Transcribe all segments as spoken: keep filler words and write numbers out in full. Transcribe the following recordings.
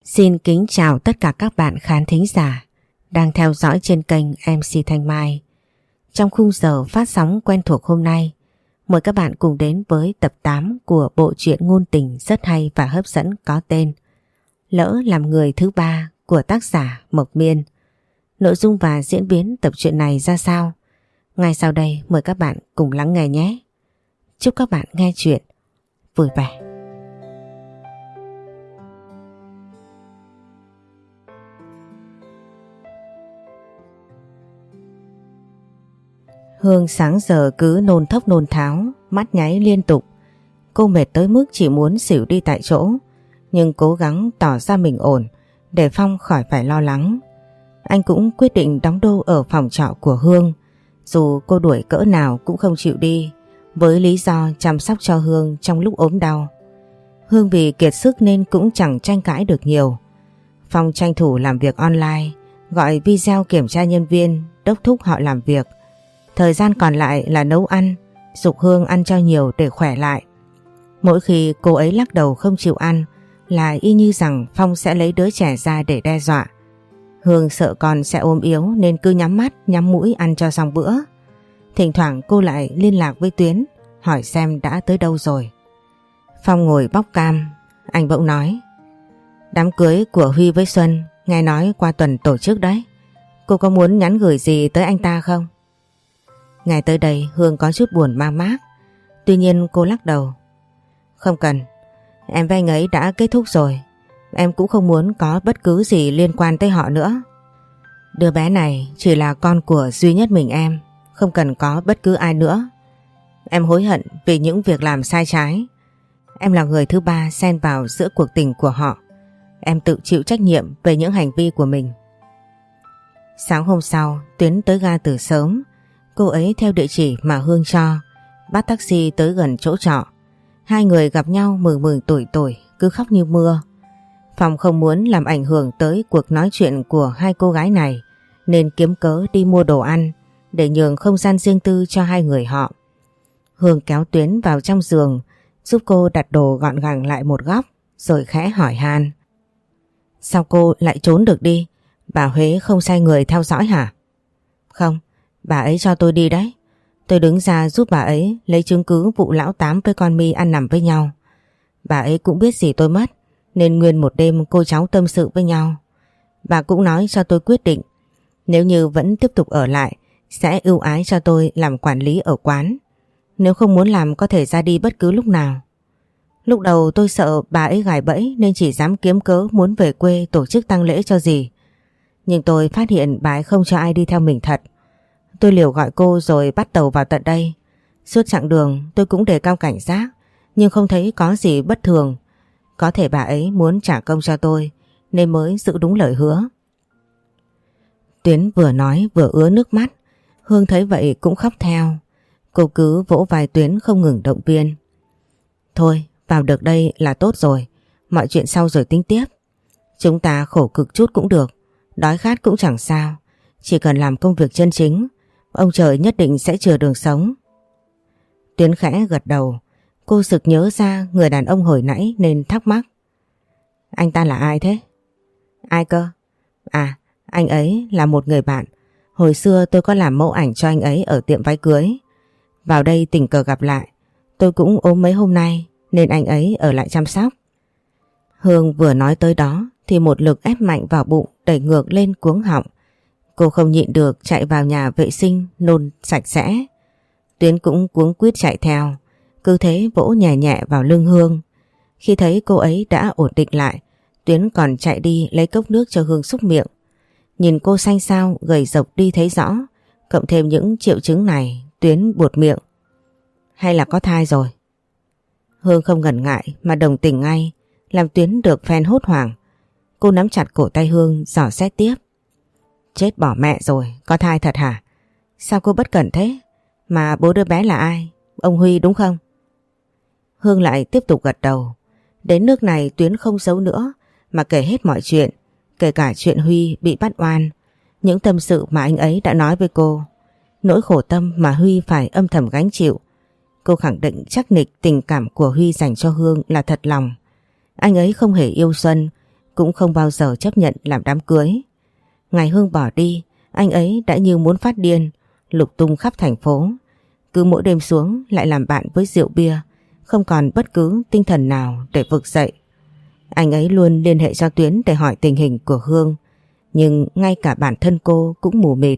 Xin kính chào tất cả các bạn khán thính giả đang theo dõi trên kênh em xê Thanh Mai. Trong khung giờ phát sóng quen thuộc hôm nay, mời các bạn cùng đến với tập tám của bộ truyện ngôn tình rất hay và hấp dẫn có tên Lỡ Làm Người Thứ Ba của tác giả Mộc Miên. Nội dung và diễn biến tập truyện này ra sao? Ngay sau đây mời các bạn cùng lắng nghe nhé. Chúc các bạn nghe chuyện vui vẻ. Hương sáng giờ cứ nôn thốc nôn tháo, mắt nháy liên tục. Cô mệt tới mức chỉ muốn xỉu đi tại chỗ, nhưng cố gắng tỏ ra mình ổn để Phong khỏi phải lo lắng. Anh cũng quyết định đóng đô ở phòng trọ của Hương, dù cô đuổi cỡ nào cũng không chịu đi, với lý do chăm sóc cho Hương trong lúc ốm đau. Hương vì kiệt sức nên cũng chẳng tranh cãi được nhiều. Phong tranh thủ làm việc online, gọi video kiểm tra nhân viên, đốc thúc họ làm việc. Thời gian còn lại là nấu ăn, giục Hương ăn cho nhiều để khỏe lại. Mỗi khi cô ấy lắc đầu không chịu ăn là y như rằng Phong sẽ lấy đứa trẻ ra để đe dọa. Hương sợ con sẽ ốm yếu nên cứ nhắm mắt nhắm mũi ăn cho xong bữa. Thỉnh thoảng cô lại liên lạc với Tuyến, hỏi xem đã tới đâu rồi. Phong ngồi bóc cam, anh bỗng nói: Đám cưới của Huy với Xuân nghe nói qua tuần tổ chức đấy. Cô có muốn nhắn gửi gì tới anh ta không? Nghe tới đây Hương có chút buồn mang mác. Tuy nhiên cô lắc đầu: Không cần, em với anh ấy đã kết thúc rồi. Em cũng không muốn có bất cứ gì liên quan tới họ nữa. Đứa bé này chỉ là con của duy nhất mình em, không cần có bất cứ ai nữa. Em hối hận vì những việc làm sai trái. Em là người thứ ba xen vào giữa cuộc tình của họ. Em tự chịu trách nhiệm về những hành vi của mình. Sáng hôm sau, Tuyến tới ga từ sớm. Cô ấy theo địa chỉ mà Hương cho, bắt taxi tới gần chỗ trọ. Hai người gặp nhau mừng mừng tủi tủi, cứ khóc như mưa. Phong không muốn làm ảnh hưởng tới cuộc nói chuyện của hai cô gái này, nên kiếm cớ đi mua đồ ăn để nhường không gian riêng tư cho hai người họ. Hương kéo Tuyến vào trong giường, giúp cô đặt đồ gọn gàng lại một góc, rồi khẽ hỏi han: Sao cô lại trốn được đi? Bà Huế không sai người theo dõi hả? Không, bà ấy cho tôi đi đấy. Tôi đứng ra giúp bà ấy lấy chứng cứ vụ lão Tám với con My ăn nằm với nhau. Bà ấy cũng biết gì tôi mất, nên nguyên một đêm cô cháu tâm sự với nhau. Bà cũng nói cho tôi quyết định, nếu như vẫn tiếp tục ở lại sẽ ưu ái cho tôi làm quản lý ở quán. Nếu không muốn làm có thể ra đi bất cứ lúc nào. Lúc đầu tôi sợ bà ấy gài bẫy nên chỉ dám kiếm cớ muốn về quê tổ chức tang lễ cho dì. Nhưng tôi phát hiện bà ấy không cho ai đi theo mình thật. Tôi liều gọi cô rồi bắt tàu vào tận đây. Suốt chặng đường tôi cũng đề cao cảnh giác, nhưng không thấy có gì bất thường. Có thể bà ấy muốn trả công cho tôi nên mới giữ đúng lời hứa. Tuyến vừa nói vừa ứa nước mắt. Hương thấy vậy cũng khóc theo. Cô cứ vỗ vai Tuyến không ngừng động viên: Thôi, vào được đây là tốt rồi. Mọi chuyện sau rồi tính tiếp. Chúng ta khổ cực chút cũng được, đói khát cũng chẳng sao. Chỉ cần làm công việc chân chính, ông trời nhất định sẽ chừa đường sống. Tuyến khẽ gật đầu. Cô sực nhớ ra người đàn ông hồi nãy nên thắc mắc: Anh ta là ai thế? Ai cơ? À, anh ấy là một người bạn. Hồi xưa tôi có làm mẫu ảnh cho anh ấy ở tiệm váy cưới. Vào đây tình cờ gặp lại. Tôi cũng ốm mấy hôm nay nên anh ấy ở lại chăm sóc. Hương vừa nói tới đó thì một lực ép mạnh vào bụng đẩy ngược lên cuống họng. Cô không nhịn được chạy vào nhà vệ sinh nôn sạch sẽ. Tuyến cũng cuống quýt chạy theo, cứ thế vỗ nhẹ nhẹ vào lưng Hương. Khi thấy cô ấy đã ổn định lại, Tuyến còn chạy đi lấy cốc nước cho Hương súc miệng. Nhìn cô xanh xao gầy rộc đi thấy rõ, cộng thêm những triệu chứng này, Tuyến buột miệng: Hay là có thai rồi? Hương không ngần ngại mà đồng tình ngay, làm Tuyến được phen hốt hoảng. Cô nắm chặt cổ tay Hương dò xét tiếp: Chết bỏ mẹ rồi, có thai thật hả? Sao cô bất cẩn thế? Mà bố đứa bé là ai? Ông Huy đúng không? Hương lại tiếp tục gật đầu. Đến nước này Tuyến không giấu nữa mà kể hết mọi chuyện, kể cả chuyện Huy bị bắt oan, những tâm sự mà anh ấy đã nói với cô, nỗi khổ tâm mà Huy phải âm thầm gánh chịu. Cô khẳng định chắc nịch tình cảm của Huy dành cho Hương là thật lòng. Anh ấy không hề yêu Xuân cũng không bao giờ chấp nhận làm đám cưới. Ngày Hương bỏ đi, anh ấy đã như muốn phát điên, lục tung khắp thành phố. Cứ mỗi đêm xuống lại làm bạn với rượu bia, không còn bất cứ tinh thần nào để vực dậy. Anh ấy luôn liên hệ cho Tuyến để hỏi tình hình của Hương, nhưng ngay cả bản thân cô cũng mù mịt.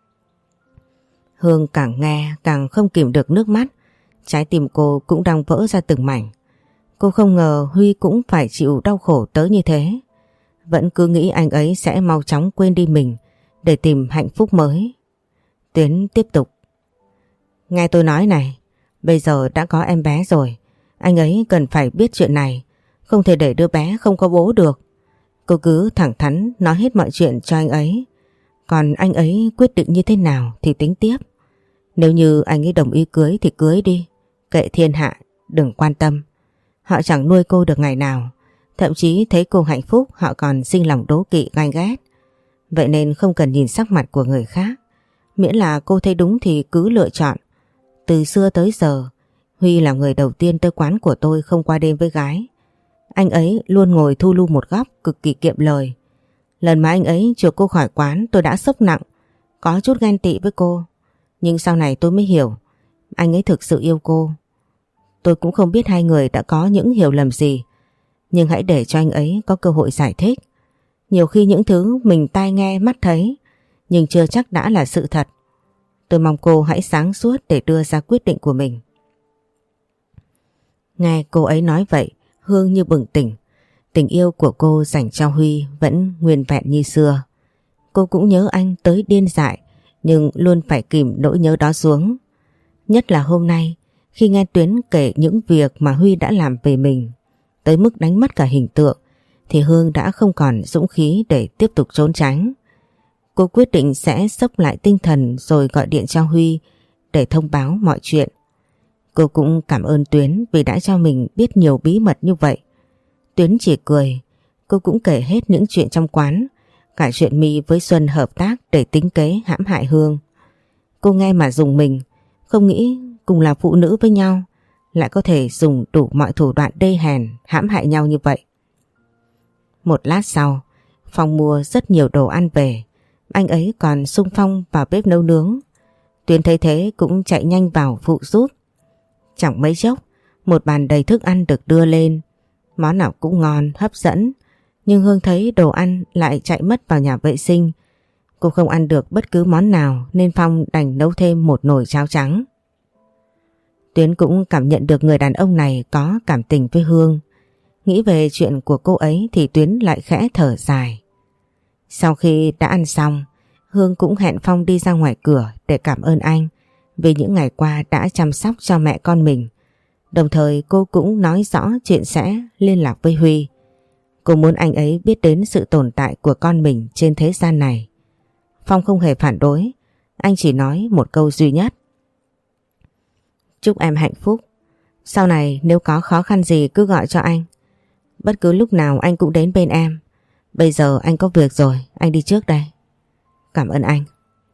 Hương càng nghe càng không kìm được nước mắt, trái tim cô cũng đang vỡ ra từng mảnh. Cô không ngờ Huy cũng phải chịu đau khổ tới như thế. Vẫn cứ nghĩ anh ấy sẽ mau chóng quên đi mình để tìm hạnh phúc mới. Tuyến tiếp tục. Nghe tôi nói này, bây giờ đã có em bé rồi, anh ấy cần phải biết chuyện này, không thể để đứa bé không có bố được. Cô cứ thẳng thắn nói hết mọi chuyện cho anh ấy, còn anh ấy quyết định như thế nào thì tính tiếp. Nếu như anh ấy đồng ý cưới thì cưới đi, kệ thiên hạ, đừng quan tâm. Họ chẳng nuôi cô được ngày nào, thậm chí thấy cô hạnh phúc họ còn sinh lòng đố kỵ ganh ghét. Vậy nên không cần nhìn sắc mặt của người khác, miễn là cô thấy đúng thì cứ lựa chọn. Từ xưa tới giờ, Huy là người đầu tiên tới quán của tôi không qua đêm với gái. Anh ấy luôn ngồi thu lu một góc, cực kỳ kiệm lời. Lần mà anh ấy chuộc cô khỏi quán tôi đã sốc nặng, có chút ghen tị với cô. Nhưng sau này tôi mới hiểu, anh ấy thực sự yêu cô. Tôi cũng không biết hai người đã có những hiểu lầm gì, nhưng hãy để cho anh ấy có cơ hội giải thích. Nhiều khi những thứ mình tai nghe mắt thấy, nhưng chưa chắc đã là sự thật. Tôi mong cô hãy sáng suốt để đưa ra quyết định của mình. Nghe cô ấy nói vậy, Hương như bừng tỉnh. Tình yêu của cô dành cho Huy vẫn nguyên vẹn như xưa. Cô cũng nhớ anh tới điên dại, nhưng luôn phải kìm nỗi nhớ đó xuống. Nhất là hôm nay, khi nghe Tuyến kể những việc mà Huy đã làm về mình, tới mức đánh mất cả hình tượng, thì Hương đã không còn dũng khí để tiếp tục trốn tránh. Cô quyết định sẽ xốc lại tinh thần rồi gọi điện cho Huy để thông báo mọi chuyện. Cô cũng cảm ơn Tuyến vì đã cho mình biết nhiều bí mật như vậy. Tuyến chỉ cười, cô cũng kể hết những chuyện trong quán, cả chuyện My với Xuân hợp tác để tính kế hãm hại Hương. Cô nghe mà rùng mình, không nghĩ cùng là phụ nữ với nhau lại có thể dùng đủ mọi thủ đoạn đê hèn hãm hại nhau như vậy. Một lát sau, Phong mua rất nhiều đồ ăn về, anh ấy còn xung phong vào bếp nấu nướng. Tuyến thấy thế cũng chạy nhanh vào phụ giúp. Chẳng mấy chốc, một bàn đầy thức ăn được đưa lên, món nào cũng ngon, hấp dẫn. Nhưng Hương thấy đồ ăn lại chạy mất vào nhà vệ sinh. Cô không ăn được bất cứ món nào nên Phong đành nấu thêm một nồi cháo trắng. Tuyến cũng cảm nhận được người đàn ông này có cảm tình với Hương. Nghĩ về chuyện của cô ấy thì Tuyến lại khẽ thở dài. Sau khi đã ăn xong, Hương cũng hẹn Phong đi ra ngoài cửa để cảm ơn anh vì những ngày qua đã chăm sóc cho mẹ con mình. Đồng thời cô cũng nói rõ chuyện sẽ liên lạc với Huy. Cô muốn anh ấy biết đến sự tồn tại của con mình trên thế gian này. Phong không hề phản đối, anh chỉ nói một câu duy nhất. Chúc em hạnh phúc. Sau này nếu có khó khăn gì cứ gọi cho anh. Bất cứ lúc nào anh cũng đến bên em. Bây giờ anh có việc rồi, anh đi trước đây. Cảm ơn anh.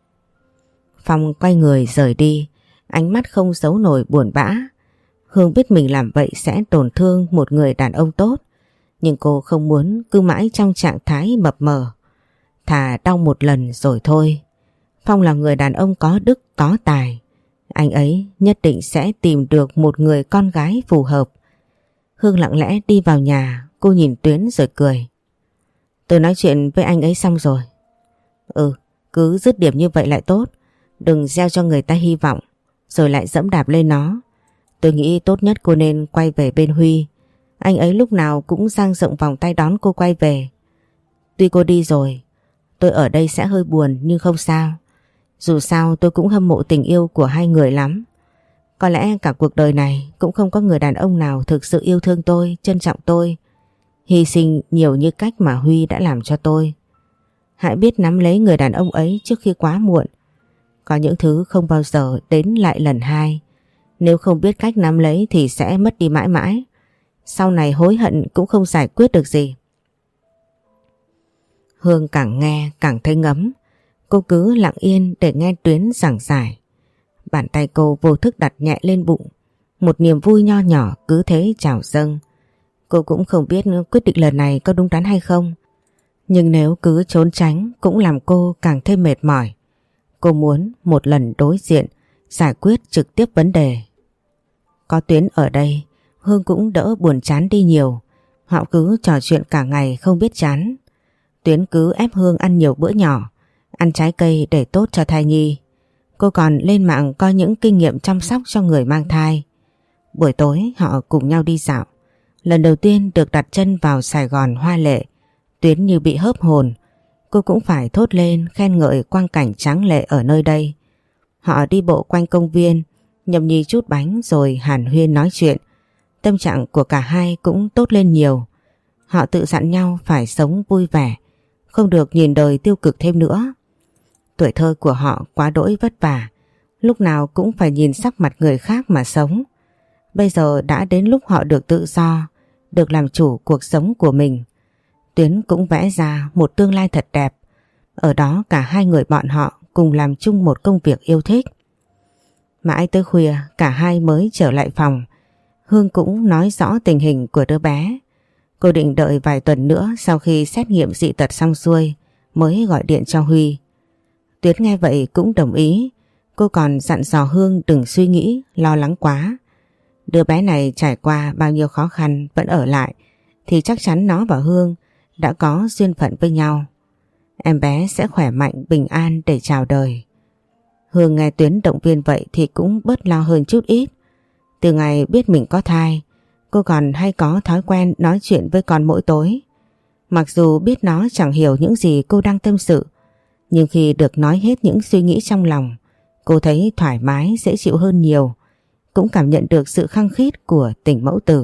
Phong quay người rời đi, ánh mắt không giấu nổi buồn bã. Hương biết mình làm vậy sẽ tổn thương một người đàn ông tốt, nhưng cô không muốn cứ mãi trong trạng thái mập mờ. Thà đau một lần rồi thôi. Phong là người đàn ông có đức có tài, anh ấy nhất định sẽ tìm được một người con gái phù hợp. Hương lặng lẽ đi vào nhà, cô nhìn Tuyến rồi cười. Tôi nói chuyện với anh ấy xong rồi. Ừ, cứ dứt điểm như vậy lại tốt. Đừng gieo cho người ta hy vọng rồi lại dẫm đạp lên nó. Tôi nghĩ tốt nhất cô nên quay về bên Huy. Anh ấy lúc nào cũng dang rộng vòng tay đón cô quay về. Tuy cô đi rồi, tôi ở đây sẽ hơi buồn nhưng không sao. Dù sao tôi cũng hâm mộ tình yêu của hai người lắm. Có lẽ cả cuộc đời này cũng không có người đàn ông nào thực sự yêu thương tôi, trân trọng tôi, hy sinh nhiều như cách mà Huy đã làm cho tôi. Hãy biết nắm lấy người đàn ông ấy trước khi quá muộn. Có những thứ không bao giờ đến lại lần hai. Nếu không biết cách nắm lấy thì sẽ mất đi mãi mãi. Sau này hối hận cũng không giải quyết được gì. Hương càng nghe càng thấy ngấm. Cô cứ lặng yên để nghe Tuyến giảng giải. Bàn tay cô vô thức đặt nhẹ lên bụng. Một niềm vui nho nhỏ cứ thế trào dâng. Cô cũng không biết quyết định lần này có đúng đắn hay không. Nhưng nếu cứ trốn tránh cũng làm cô càng thêm mệt mỏi. Cô muốn một lần đối diện, giải quyết trực tiếp vấn đề. Có Tuyến ở đây, Hương cũng đỡ buồn chán đi nhiều. Họ cứ trò chuyện cả ngày không biết chán. Tuyến cứ ép Hương ăn nhiều bữa nhỏ, ăn trái cây để tốt cho thai nhi. Cô còn lên mạng coi những kinh nghiệm chăm sóc cho người mang thai. Buổi tối họ cùng nhau đi dạo. Lần đầu tiên được đặt chân vào Sài Gòn hoa lệ, Tuyến như bị hớp hồn. Cô cũng phải thốt lên khen ngợi quang cảnh tráng lệ ở nơi đây. Họ đi bộ quanh công viên, nhâm nhi chút bánh rồi hàn huyên nói chuyện. Tâm trạng của cả hai cũng tốt lên nhiều. Họ tự dặn nhau phải sống vui vẻ, không được nhìn đời tiêu cực thêm nữa. Tuổi thơ của họ quá đỗi vất vả, lúc nào cũng phải nhìn sắc mặt người khác mà sống. Bây giờ đã đến lúc họ được tự do, được làm chủ cuộc sống của mình. Tuyến cũng vẽ ra một tương lai thật đẹp. Ở đó cả hai người bọn họ cùng làm chung một công việc yêu thích. Mãi tới khuya cả hai mới trở lại phòng. Hương cũng nói rõ tình hình của đứa bé. Cô định đợi vài tuần nữa sau khi xét nghiệm dị tật xong xuôi mới gọi điện cho Huy. Tuyến nghe vậy cũng đồng ý. Cô còn dặn dò Hương đừng suy nghĩ, lo lắng quá. Đứa bé này trải qua bao nhiêu khó khăn vẫn ở lại thì chắc chắn nó và Hương đã có duyên phận với nhau. Em bé sẽ khỏe mạnh, bình an để chào đời. Hương nghe Tuyến động viên vậy thì cũng bớt lo hơn chút ít. Từ ngày biết mình có thai, cô còn hay có thói quen nói chuyện với con mỗi tối. Mặc dù biết nó chẳng hiểu những gì cô đang tâm sự, nhưng khi được nói hết những suy nghĩ trong lòng, cô thấy thoải mái, dễ chịu hơn nhiều. Cũng cảm nhận được sự khăng khít của tình mẫu tử.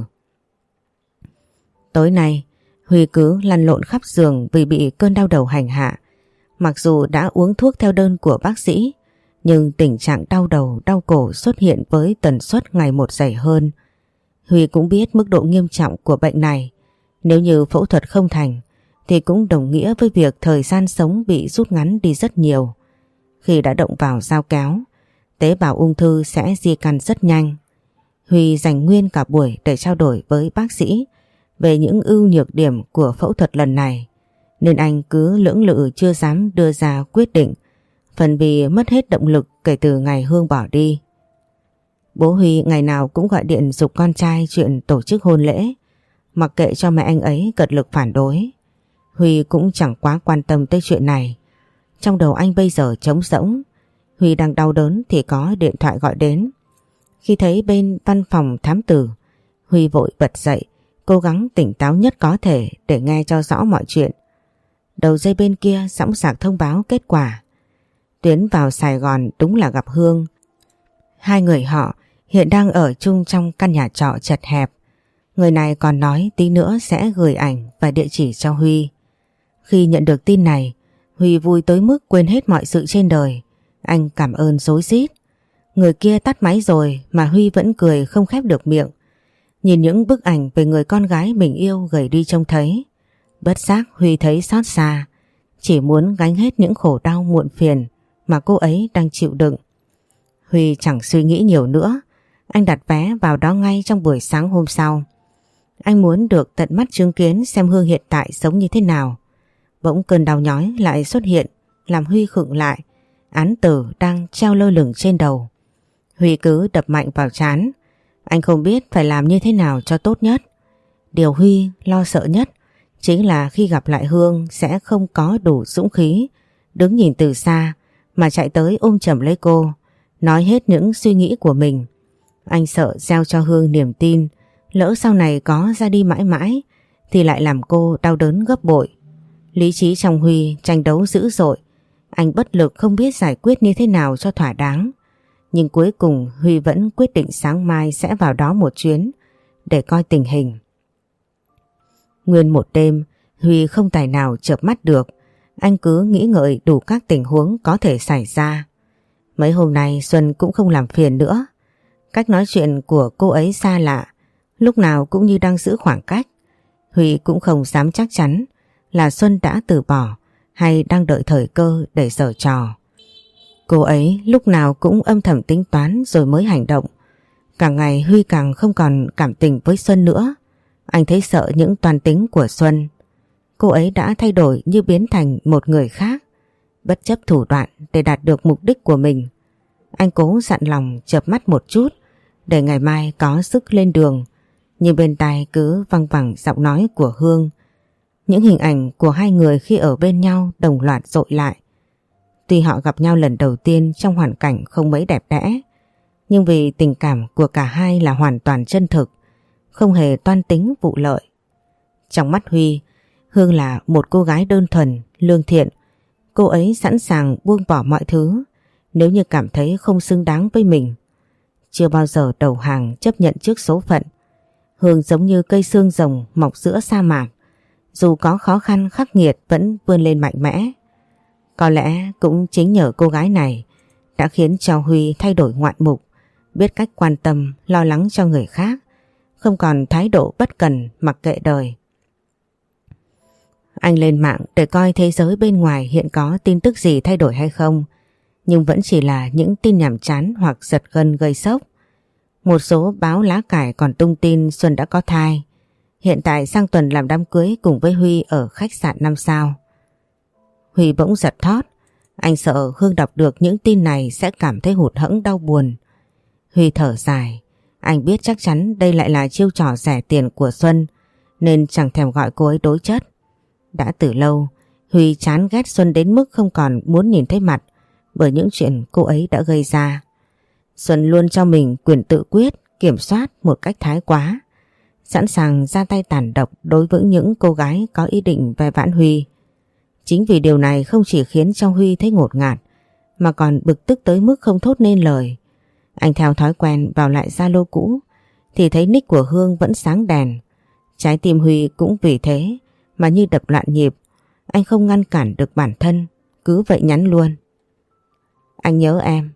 Tối nay, Huy cứ lăn lộn khắp giường vì bị cơn đau đầu hành hạ. Mặc dù đã uống thuốc theo đơn của bác sĩ, nhưng tình trạng đau đầu, đau cổ xuất hiện với tần suất ngày một dày hơn. Huy cũng biết mức độ nghiêm trọng của bệnh này. Nếu như phẫu thuật không thành, thì cũng đồng nghĩa với việc thời gian sống bị rút ngắn đi rất nhiều. Khi đã động vào dao kéo, tế bào ung thư sẽ di căn rất nhanh. Huy dành nguyên cả buổi để trao đổi với bác sĩ về những ưu nhược điểm của phẫu thuật lần này, nên anh cứ lưỡng lự chưa dám đưa ra quyết định, phần vì mất hết động lực kể từ ngày Hương bỏ đi. Bố Huy ngày nào cũng gọi điện giục con trai chuyện tổ chức hôn lễ, mặc kệ cho mẹ anh ấy cật lực phản đối. Huy cũng chẳng quá quan tâm tới chuyện này. Trong đầu anh bây giờ trống rỗng. Huy đang đau đớn thì có điện thoại gọi đến. Khi thấy bên văn phòng thám tử, Huy vội bật dậy, cố gắng tỉnh táo nhất có thể để nghe cho rõ mọi chuyện. Đầu dây bên kia sẵn sàng thông báo kết quả. Tuyến vào Sài Gòn đúng là gặp Hương. Hai người họ hiện đang ở chung trong căn nhà trọ chật hẹp. Người này còn nói tí nữa sẽ gửi ảnh và địa chỉ cho Huy. Khi nhận được tin này, Huy vui tới mức quên hết mọi sự trên đời. Anh cảm ơn rối rít. Người kia tắt máy rồi mà Huy vẫn cười không khép được miệng. Nhìn những bức ảnh về người con gái mình yêu gầy đi trông thấy, bất giác Huy thấy xót xa, chỉ muốn gánh hết những khổ đau muộn phiền mà cô ấy đang chịu đựng. Huy chẳng suy nghĩ nhiều nữa, anh đặt vé vào đó ngay trong buổi sáng hôm sau. Anh muốn được tận mắt chứng kiến xem Hương hiện tại sống như thế nào. Bỗng cơn đau nhói lại xuất hiện, làm Huy khựng lại. Án tử đang treo lơ lửng trên đầu. Huy cứ đập mạnh vào trán. Anh không biết phải làm như thế nào cho tốt nhất. Điều Huy lo sợ nhất chính là khi gặp lại Hương sẽ không có đủ dũng khí đứng nhìn từ xa mà chạy tới ôm chầm lấy cô, nói hết những suy nghĩ của mình. Anh sợ gieo cho Hương niềm tin, lỡ sau này có ra đi mãi mãi thì lại làm cô đau đớn gấp bội. Lý trí trong Huy tranh đấu dữ dội. Anh bất lực không biết giải quyết như thế nào cho thỏa đáng. Nhưng cuối cùng Huy vẫn quyết định sáng mai sẽ vào đó một chuyến để coi tình hình. Nguyên một đêm Huy không tài nào chợp mắt được. Anh cứ nghĩ ngợi đủ các tình huống có thể xảy ra. Mấy hôm nay Xuân cũng không làm phiền nữa. Cách nói chuyện của cô ấy xa lạ, lúc nào cũng như đang giữ khoảng cách. Huy cũng không dám chắc chắn là Xuân đã từ bỏ hay đang đợi thời cơ để giở trò. Cô ấy lúc nào cũng âm thầm tính toán rồi mới hành động. Càng ngày Huy càng không còn cảm tình với Xuân nữa. Anh thấy sợ những toan tính của Xuân. Cô ấy đã thay đổi như biến thành một người khác, bất chấp thủ đoạn để đạt được mục đích của mình. Anh cố dặn lòng chợp mắt một chút để ngày mai có sức lên đường, nhưng bên tai cứ văng vẳng giọng nói của Hương. Những hình ảnh của hai người khi ở bên nhau đồng loạt dội lại. Tuy họ gặp nhau lần đầu tiên trong hoàn cảnh không mấy đẹp đẽ, nhưng vì tình cảm của cả hai là hoàn toàn chân thực, không hề toan tính vụ lợi. Trong mắt Huy, Hương là một cô gái đơn thuần, lương thiện. Cô ấy sẵn sàng buông bỏ mọi thứ nếu như cảm thấy không xứng đáng với mình. Chưa bao giờ đầu hàng chấp nhận trước số phận. Hương giống như cây xương rồng mọc giữa sa mạc, dù có khó khăn khắc nghiệt vẫn vươn lên mạnh mẽ. Có lẽ cũng chính nhờ cô gái này đã khiến cho Huy thay đổi ngoạn mục, biết cách quan tâm, lo lắng cho người khác, không còn thái độ bất cần mặc kệ đời. Anh lên mạng để coi thế giới bên ngoài hiện có tin tức gì thay đổi hay không, nhưng vẫn chỉ là những tin nhảm chán hoặc giật gân gây sốc. Một số báo lá cải còn tung tin Xuân đã có thai, hiện tại sang tuần làm đám cưới cùng với Huy ở khách sạn năm sao. Huy bỗng giật thót, anh sợ Hương đọc được những tin này sẽ cảm thấy hụt hẫng đau buồn. Huy thở dài, anh biết chắc chắn đây lại là chiêu trò rẻ tiền của Xuân nên chẳng thèm gọi cô ấy đối chất. Đã từ lâu, Huy chán ghét Xuân đến mức không còn muốn nhìn thấy mặt bởi những chuyện cô ấy đã gây ra. Xuân luôn cho mình quyền tự quyết, kiểm soát một cách thái quá, sẵn sàng ra tay tàn độc đối với những cô gái có ý định ve vãn Huy. Chính vì điều này không chỉ khiến cho Huy thấy ngột ngạt, mà còn bực tức tới mức không thốt nên lời. Anh theo thói quen vào lại Zalo cũ thì thấy nick của Hương vẫn sáng đèn. Trái tim Huy cũng vì thế mà như đập loạn nhịp. Anh không ngăn cản được bản thân, cứ vậy nhắn luôn: anh nhớ em.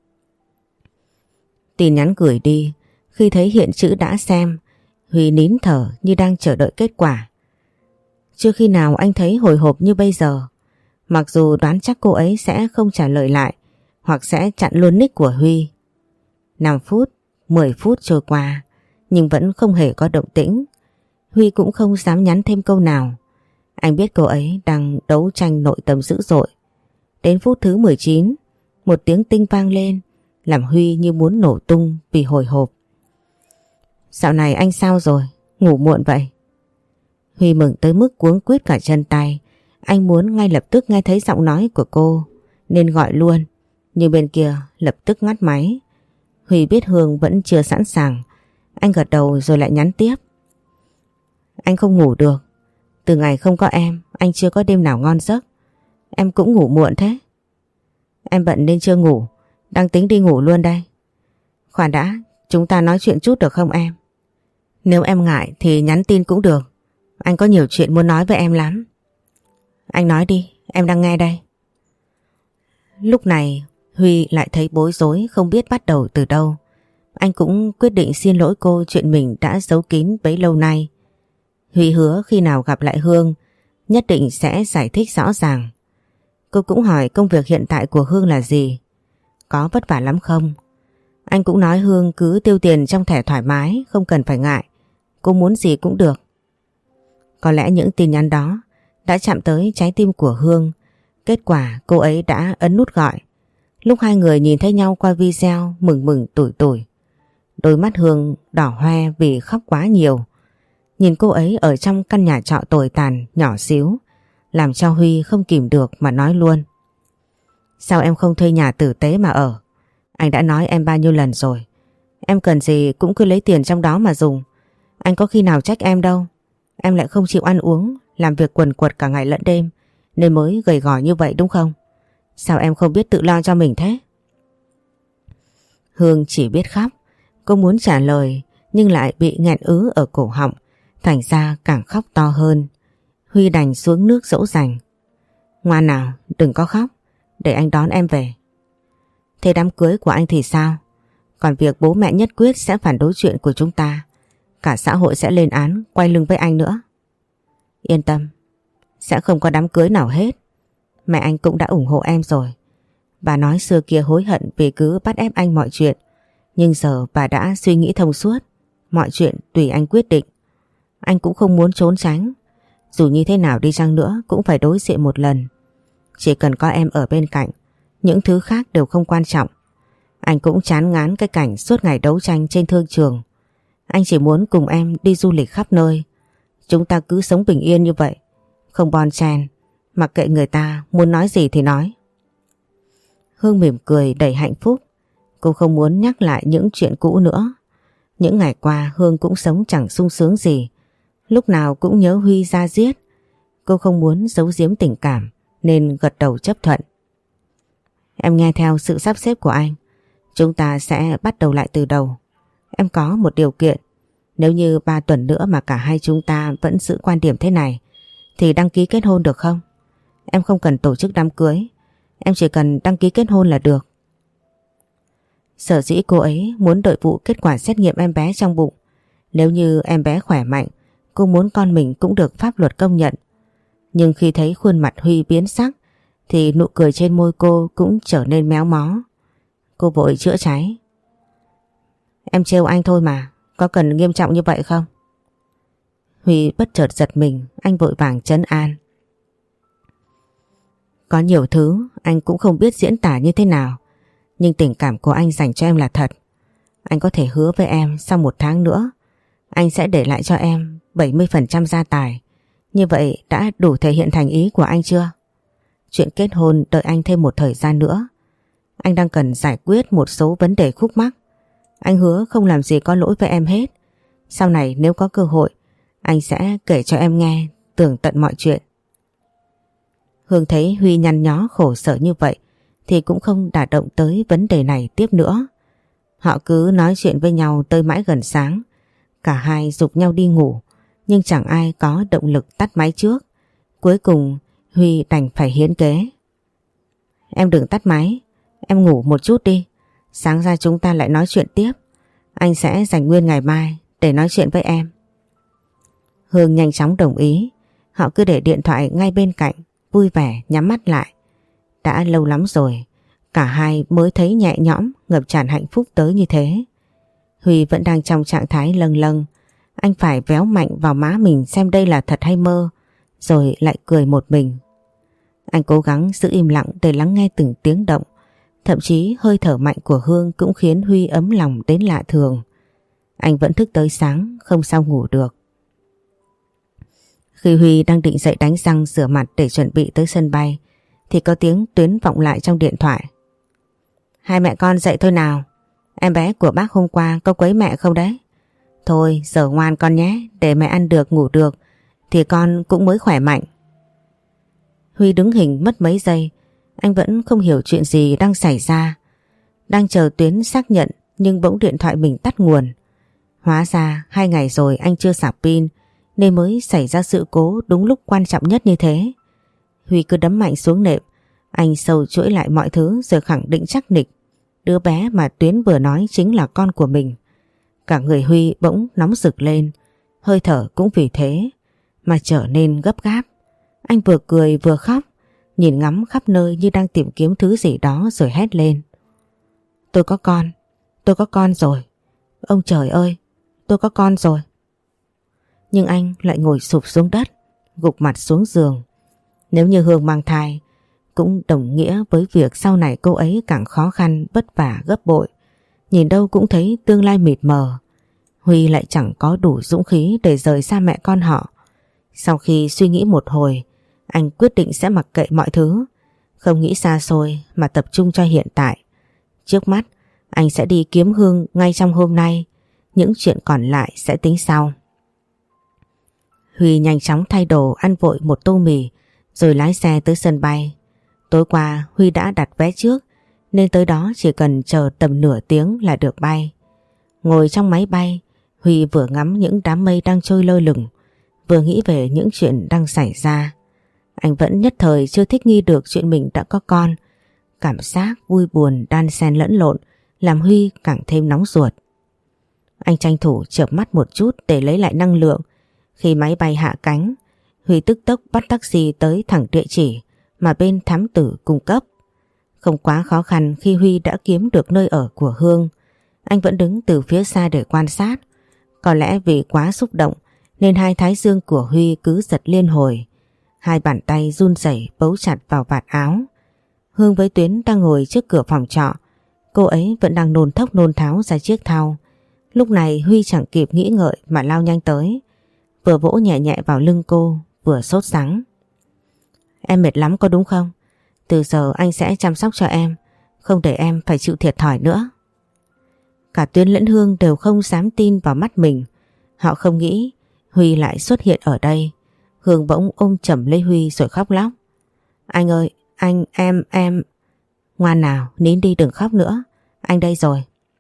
Tin nhắn gửi đi, khi thấy hiện chữ đã xem, Huy nín thở như đang chờ đợi kết quả. Chưa khi nào anh thấy hồi hộp như bây giờ. Mặc dù đoán chắc cô ấy sẽ không trả lời lại hoặc sẽ chặn luôn nick của Huy. năm phút, mười phút trôi qua nhưng vẫn không hề có động tĩnh. Huy cũng không dám nhắn thêm câu nào. Anh biết cô ấy đang đấu tranh nội tâm dữ dội. Đến phút thứ mười chín, một tiếng tinh vang lên làm Huy như muốn nổ tung vì hồi hộp. Dạo này anh sao rồi? Ngủ muộn vậy? Huy mừng tới mức cuống quýt cả chân tay. Anh muốn ngay lập tức nghe thấy giọng nói của cô nên gọi luôn, nhưng bên kia lập tức ngắt máy. Huy biết Hương vẫn chưa sẵn sàng. Anh gật đầu rồi lại nhắn tiếp: anh không ngủ được. Từ ngày không có em, anh chưa có đêm nào ngon giấc. Em cũng ngủ muộn thế. Em bận nên chưa ngủ, đang tính đi ngủ luôn đây. Khoan đã, chúng ta nói chuyện chút được không em? Nếu em ngại thì nhắn tin cũng được. Anh có nhiều chuyện muốn nói với em lắm. Anh nói đi, em đang nghe đây. Lúc này Huy lại thấy bối rối không biết bắt đầu từ đâu. Anh cũng quyết định xin lỗi cô chuyện mình đã giấu kín bấy lâu nay. Huy hứa khi nào gặp lại Hương nhất định sẽ giải thích rõ ràng. Cô cũng hỏi công việc hiện tại của Hương là gì, có vất vả lắm không. Anh cũng nói Hương cứ tiêu tiền trong thẻ thoải mái, không cần phải ngại, cô muốn gì cũng được. Có lẽ những tin nhắn đó đã chạm tới trái tim của Hương. Kết quả cô ấy đã ấn nút gọi. Lúc hai người nhìn thấy nhau qua video mừng mừng tủi tủi. Đôi mắt Hương đỏ hoe vì khóc quá nhiều. Nhìn cô ấy ở trong căn nhà trọ tồi tàn nhỏ xíu làm cho Huy không kìm được mà nói luôn: sao em không thuê nhà tử tế mà ở? Anh đã nói em bao nhiêu lần rồi, em cần gì cũng cứ lấy tiền trong đó mà dùng. Anh có khi nào trách em đâu. Em lại không chịu ăn uống, làm việc quần quật cả ngày lẫn đêm nên mới gầy gò như vậy đúng không? Sao em không biết tự lo cho mình thế? Hương chỉ biết khóc. Cô muốn trả lời nhưng lại bị nghẹn ứ ở cổ họng, thành ra càng khóc to hơn. Huy đành xuống nước dỗ dành: ngoan nào, đừng có khóc, để anh đón em về. Thế đám cưới của anh thì sao? Còn việc bố mẹ nhất quyết sẽ phản đối chuyện của chúng ta, cả xã hội sẽ lên án quay lưng với anh nữa. Yên tâm, sẽ không có đám cưới nào hết. Mẹ anh cũng đã ủng hộ em rồi. Bà nói xưa kia hối hận vì cứ bắt ép anh mọi chuyện, nhưng giờ bà đã suy nghĩ thông suốt, mọi chuyện tùy anh quyết định. anh cũng không muốn trốn tránh. Dù như thế nào đi chăng nữa cũng phải đối diện một lần. Chỉ cần có em ở bên cạnh, những thứ khác đều không quan trọng. Anh cũng chán ngán cái cảnh suốt ngày đấu tranh trên thương trường. Anh chỉ muốn cùng em đi du lịch khắp nơi. Chúng ta cứ sống bình yên như vậy, không bon chen, mặc kệ người ta muốn nói gì thì nói. Hương mỉm cười đầy hạnh phúc. Cô không muốn nhắc lại những chuyện cũ nữa. Những ngày qua Hương cũng sống chẳng sung sướng gì. Lúc nào cũng nhớ Huy ra giết. Cô không muốn giấu giếm tình cảm nên gật đầu chấp thuận. Em nghe theo sự sắp xếp của anh. Chúng ta sẽ bắt đầu lại từ đầu. Em có một điều kiện. Nếu như ba tuần nữa mà cả hai chúng ta vẫn giữ quan điểm thế này thì đăng ký kết hôn được không? Em không cần tổ chức đám cưới. Em chỉ cần đăng ký kết hôn là được. Sở dĩ cô ấy muốn đợi vụ kết quả xét nghiệm em bé trong bụng. Nếu như em bé khỏe mạnh, cô muốn con mình cũng được pháp luật công nhận. Nhưng khi thấy khuôn mặt Huy biến sắc thì nụ cười trên môi cô cũng trở nên méo mó. Cô vội chữa cháy. Em trêu anh thôi mà, có cần nghiêm trọng như vậy không? Huy bất chợt giật mình, anh vội vàng trấn an. Có nhiều thứ anh cũng không biết diễn tả như thế nào, nhưng tình cảm của anh dành cho em là thật. Anh có thể hứa với em sau một tháng nữa anh sẽ để lại cho em bảy mươi phần trăm gia tài. Như vậy đã đủ thể hiện thành ý của anh chưa? Chuyện kết hôn đợi anh thêm một thời gian nữa. Anh đang cần giải quyết một số vấn đề khúc mắc. Anh hứa không làm gì có lỗi với em hết. Sau này nếu có cơ hội anh sẽ kể cho em nghe tường tận mọi chuyện. Hương thấy Huy nhăn nhó khổ sở như vậy thì cũng không đả động tới vấn đề này tiếp nữa. Họ cứ nói chuyện với nhau tới mãi gần sáng. Cả hai giục nhau đi ngủ, nhưng chẳng ai có động lực tắt máy trước. Cuối cùng Huy đành phải hiến kế. Em đừng tắt máy, em ngủ một chút đi. Sáng ra chúng ta lại nói chuyện tiếp. Anh sẽ dành nguyên ngày mai để nói chuyện với em. Hương nhanh chóng đồng ý. Họ cứ để điện thoại ngay bên cạnh, vui vẻ nhắm mắt lại. Đã lâu lắm rồi cả hai mới thấy nhẹ nhõm, ngập tràn hạnh phúc tới như thế. Huy vẫn đang trong trạng thái lâng lâng. Anh phải véo mạnh vào má mình xem đây là thật hay mơ, rồi lại cười một mình. Anh cố gắng giữ im lặng để lắng nghe từng tiếng động. Thậm chí hơi thở mạnh của Hương cũng khiến Huy ấm lòng đến lạ thường. Anh vẫn thức tới sáng, không sao ngủ được. Khi Huy đang định dậy đánh răng rửa mặt để chuẩn bị tới sân bay thì có tiếng Tuyến vọng lại trong điện thoại. Hai mẹ con dậy thôi nào. Em bé của bác hôm qua có quấy mẹ không đấy? Thôi giờ ngoan con nhé, để mẹ ăn được ngủ được thì con cũng mới khỏe mạnh. Huy đứng hình mất mấy giây. Anh vẫn không hiểu chuyện gì đang xảy ra. Đang chờ Tuyến xác nhận nhưng bỗng điện thoại mình tắt nguồn. Hóa ra hai ngày rồi anh chưa sạc pin nên mới xảy ra sự cố đúng lúc quan trọng nhất như thế. Huy cứ đấm mạnh xuống nệm. Anh sâu chuỗi lại mọi thứ rồi khẳng định chắc nịch đứa bé mà Tuyến vừa nói chính là con của mình. Cả người Huy bỗng nóng rực lên, hơi thở cũng vì thế mà trở nên gấp gáp. Anh vừa cười vừa khóc, nhìn ngắm khắp nơi như đang tìm kiếm thứ gì đó rồi hét lên. Tôi có con, tôi có con rồi. Ông trời ơi, tôi có con rồi. Nhưng anh lại ngồi sụp xuống đất, gục mặt xuống giường. Nếu như Hương mang thai cũng đồng nghĩa với việc sau này cô ấy càng khó khăn, vất vả gấp bội. Nhìn đâu cũng thấy tương lai mịt mờ. Huy lại chẳng có đủ dũng khí để rời xa mẹ con họ. Sau khi suy nghĩ một hồi, anh quyết định sẽ mặc kệ mọi thứ, không nghĩ xa xôi mà tập trung cho hiện tại. Trước mắt, anh sẽ đi kiếm Hương ngay trong hôm nay. Những chuyện còn lại sẽ tính sau. Huy nhanh chóng thay đồ, ăn vội một tô mì rồi lái xe tới sân bay. Tối qua Huy đã đặt vé trước nên tới đó chỉ cần chờ tầm nửa tiếng là được bay. Ngồi trong máy bay, Huy vừa ngắm những đám mây đang trôi lơ lửng, vừa nghĩ về những chuyện đang xảy ra. Anh vẫn nhất thời chưa thích nghi được chuyện mình đã có con. Cảm giác vui buồn đan xen lẫn lộn làm Huy càng thêm nóng ruột. Anh tranh thủ chợp mắt một chút để lấy lại năng lượng. Khi máy bay hạ cánh, Huy tức tốc bắt taxi tới thẳng địa chỉ mà bên thám tử cung cấp. Không quá khó khăn khi Huy đã kiếm được nơi ở của Hương. Anh vẫn đứng từ phía xa để quan sát. Có lẽ vì quá xúc động nên hai thái dương của Huy cứ giật liên hồi. Hai bàn tay run rẩy bấu chặt vào vạt áo. Hương với Tuyến đang ngồi trước cửa phòng trọ. Cô ấy vẫn đang nôn thốc nôn tháo ra chiếc thau. Lúc này Huy chẳng kịp nghĩ ngợi mà lao nhanh tới. Vừa vỗ nhẹ nhẹ vào lưng cô, vừa sốt sắng. Em mệt lắm có đúng không? Từ giờ anh sẽ chăm sóc cho em, không để em phải chịu thiệt thòi nữa. Cả Tuyến lẫn Hương đều không dám tin vào mắt mình. Họ không nghĩ Huy lại xuất hiện ở đây. Hương bỗng ôm chầm lấy Huy rồi khóc lóc. Anh ơi, anh, em, em... Ngoan nào, nín đi đừng khóc nữa. Anh đây rồi.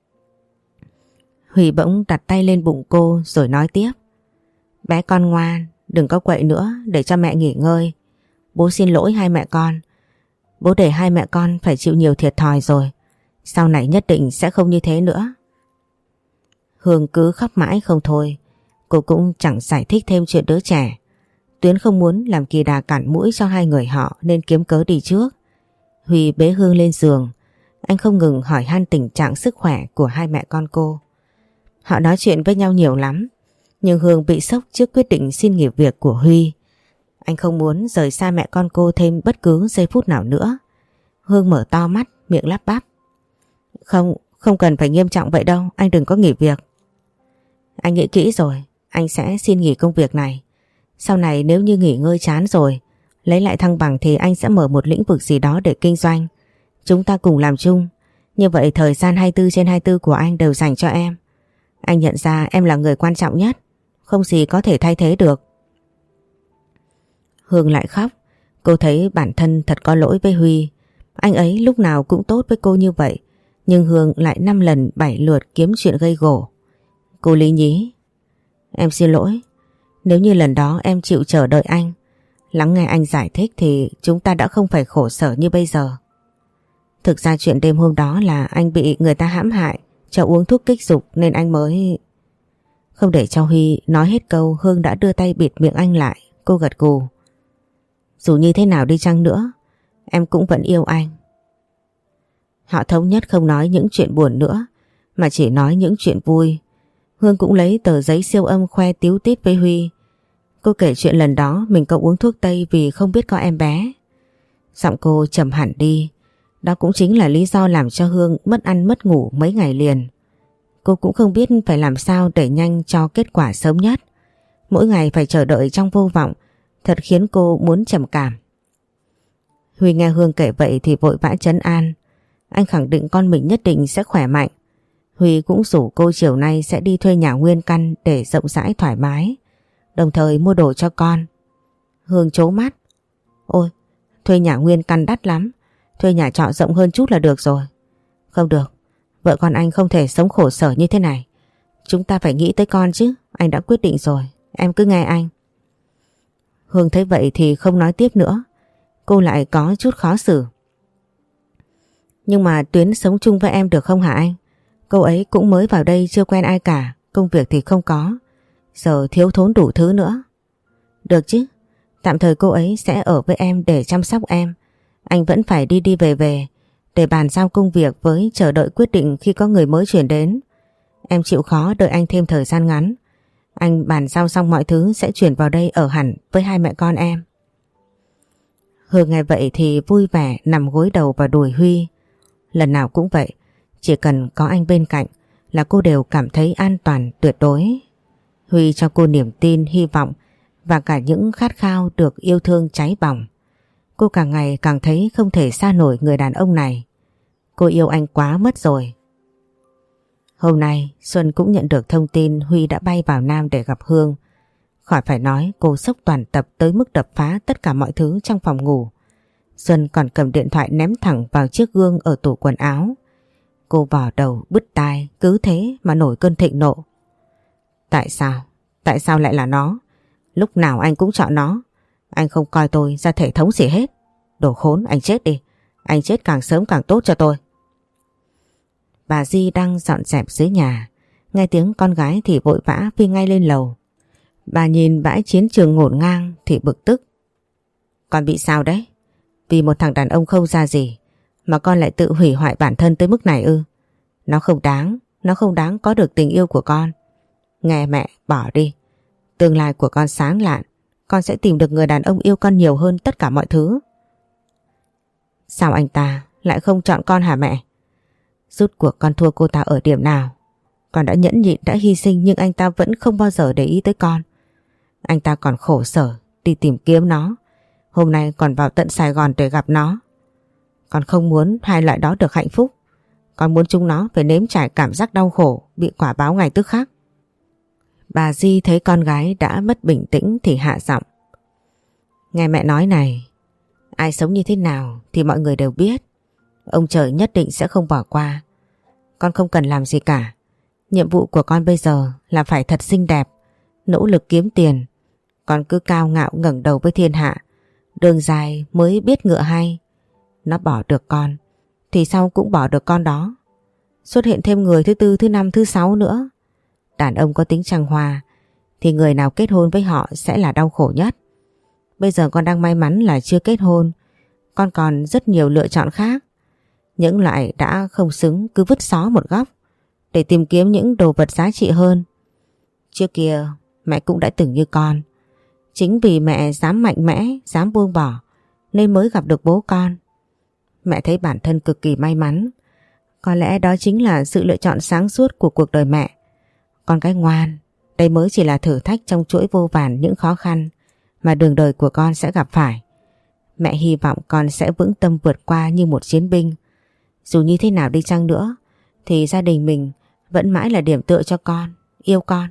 Huy bỗng đặt tay lên bụng cô rồi nói tiếp. Bé con ngoan, đừng có quậy nữa để cho mẹ nghỉ ngơi. Bố xin lỗi hai mẹ con. Bố để hai mẹ con phải chịu nhiều thiệt thòi rồi. Sau này nhất định sẽ không như thế nữa. Hương cứ khóc mãi không thôi. Cô cũng chẳng giải thích thêm chuyện đứa trẻ. Tuyến không muốn làm kỳ đà cản mũi cho hai người họ nên kiếm cớ đi trước. Huy bế Hương lên giường. Anh không ngừng hỏi han tình trạng sức khỏe của hai mẹ con cô. Họ nói chuyện với nhau nhiều lắm. Nhưng Hương bị sốc trước quyết định xin nghỉ việc của Huy. Anh không muốn rời xa mẹ con cô thêm bất cứ giây phút nào nữa. Hương mở to mắt, miệng lắp bắp. Không, không cần phải nghiêm trọng vậy đâu, anh đừng có nghỉ việc. Anh nghĩ kỹ rồi, anh sẽ xin nghỉ công việc này. Sau này nếu như nghỉ ngơi chán rồi, lấy lại thăng bằng thì anh sẽ mở một lĩnh vực gì đó để kinh doanh. Chúng ta cùng làm chung. Như vậy thời gian hai mươi tư trên hai mươi tư của anh đều dành cho em. Anh nhận ra em là người quan trọng nhất. Không gì có thể thay thế được. Hương lại khóc. Cô thấy bản thân thật có lỗi với Huy. Anh ấy lúc nào cũng tốt với cô như vậy. Nhưng Hương lại năm lần bảy lượt kiếm chuyện gây gổ. Cô lý nhí. Em xin lỗi. Nếu như lần đó em chịu chờ đợi anh, lắng nghe anh giải thích thì chúng ta đã không phải khổ sở như bây giờ. Thực ra chuyện đêm hôm đó là anh bị người ta hãm hại, cho uống thuốc kích dục nên anh mới... Không để cho Huy nói hết câu, Hương đã đưa tay bịt miệng anh lại. Cô gật gù. Dù như thế nào đi chăng nữa, em cũng vẫn yêu anh. Họ thống nhất không nói những chuyện buồn nữa, mà chỉ nói những chuyện vui. Hương cũng lấy tờ giấy siêu âm khoe tíu tít với Huy. Cô kể chuyện lần đó mình có uống thuốc tây vì không biết có em bé. Giọng cô trầm hẳn đi. Đó cũng chính là lý do làm cho Hương mất ăn mất ngủ mấy ngày liền. Cô cũng không biết phải làm sao để nhanh cho kết quả sớm nhất. Mỗi ngày phải chờ đợi trong vô vọng, thật khiến cô muốn trầm cảm. Huy nghe Hương kể vậy thì vội vã trấn an. Anh khẳng định con mình nhất định sẽ khỏe mạnh. Huy cũng rủ cô chiều nay sẽ đi thuê nhà nguyên căn để rộng rãi thoải mái, đồng thời mua đồ cho con. Hương trố mắt. Ôi, thuê nhà nguyên căn đắt lắm, thuê nhà trọ rộng hơn chút là được rồi. Không được, vợ con anh không thể sống khổ sở như thế này. Chúng ta phải nghĩ tới con chứ, anh đã quyết định rồi, em cứ nghe anh. Hương thấy vậy thì không nói tiếp nữa. Cô lại có chút khó xử. Nhưng mà Tuyến sống chung với em được không hả anh? Cô ấy cũng mới vào đây chưa quen ai cả, công việc thì không có, giờ thiếu thốn đủ thứ nữa. Được chứ, tạm thời cô ấy sẽ ở với em để chăm sóc em. Anh vẫn phải đi đi về về để bàn giao công việc với chờ đợi quyết định khi có người mới chuyển đến. Em chịu khó đợi anh thêm thời gian ngắn. Anh bàn giao xong mọi thứ sẽ chuyển vào đây ở hẳn với hai mẹ con em. Hương nghe vậy thì vui vẻ nằm gối đầu vào đùi Huy. Lần nào cũng vậy, chỉ cần có anh bên cạnh là cô đều cảm thấy an toàn tuyệt đối. Huy cho cô niềm tin, hy vọng và cả những khát khao được yêu thương cháy bỏng. Cô càng ngày càng thấy không thể xa nổi người đàn ông này. Cô yêu anh quá mất rồi. Hôm nay Xuân cũng nhận được thông tin Huy đã bay vào Nam để gặp Hương. Khỏi phải nói, cô sốc toàn tập tới mức đập phá tất cả mọi thứ trong phòng ngủ. Xuân còn cầm điện thoại ném thẳng vào chiếc gương ở tủ quần áo. Cô vò đầu bứt tai, cứ thế mà nổi cơn thịnh nộ. Tại sao? Tại sao lại là nó? Lúc nào anh cũng chọn nó. Anh không coi tôi ra thể thống gì hết. Đồ khốn, anh chết đi. Anh chết càng sớm càng tốt cho tôi. Bà Di đang dọn dẹp dưới nhà. Nghe tiếng con gái thì vội vã phi ngay lên lầu. Bà nhìn bãi chiến trường ngổn ngang thì bực tức. Con bị sao đấy? Vì một thằng đàn ông không ra gì mà con lại tự hủy hoại bản thân tới mức này ư? Nó không đáng, nó không đáng có được tình yêu của con. Nghe mẹ, bỏ đi. Tương lai của con sáng lạn, con sẽ tìm được người đàn ông yêu con nhiều hơn tất cả mọi thứ. Sao anh ta lại không chọn con hả mẹ? Rốt cuộc con thua cô ta ở điểm nào? Con đã nhẫn nhịn, đã hy sinh, nhưng anh ta vẫn không bao giờ để ý tới con. Anh ta còn khổ sở đi tìm kiếm nó, hôm nay còn vào tận Sài Gòn để gặp nó. Con không muốn hai loại đó được hạnh phúc. Con muốn chúng nó phải nếm trải cảm giác đau khổ, bị quả báo ngày tức khắc. Bà Di thấy con gái đã mất bình tĩnh thì hạ giọng. Nghe mẹ nói này, ai sống như thế nào thì mọi người đều biết. Ông trời nhất định sẽ không bỏ qua. Con không cần làm gì cả. Nhiệm vụ của con bây giờ là phải thật xinh đẹp, nỗ lực kiếm tiền. Con cứ cao ngạo ngẩng đầu với thiên hạ. Đường dài mới biết ngựa hay. Nó bỏ được con thì sau cũng bỏ được con đó. Xuất hiện thêm người thứ tư, thứ năm, thứ sáu nữa. Đàn ông có tính trăng hòa thì người nào kết hôn với họ sẽ là đau khổ nhất. Bây giờ con đang may mắn là chưa kết hôn. Con còn rất nhiều lựa chọn khác. Những loại đã không xứng cứ vứt xó một góc để tìm kiếm những đồ vật giá trị hơn. Trước kia mẹ cũng đã từng như con. Chính vì mẹ dám mạnh mẽ, dám buông bỏ nên mới gặp được bố con. Mẹ thấy bản thân cực kỳ may mắn. Có lẽ đó chính là sự lựa chọn sáng suốt của cuộc đời mẹ. Con gái ngoan, đây mới chỉ là thử thách trong chuỗi vô vàn những khó khăn mà đường đời của con sẽ gặp phải. Mẹ hy vọng con sẽ vững tâm vượt qua như một chiến binh. Dù như thế nào đi chăng nữa thì gia đình mình vẫn mãi là điểm tựa cho con, yêu con.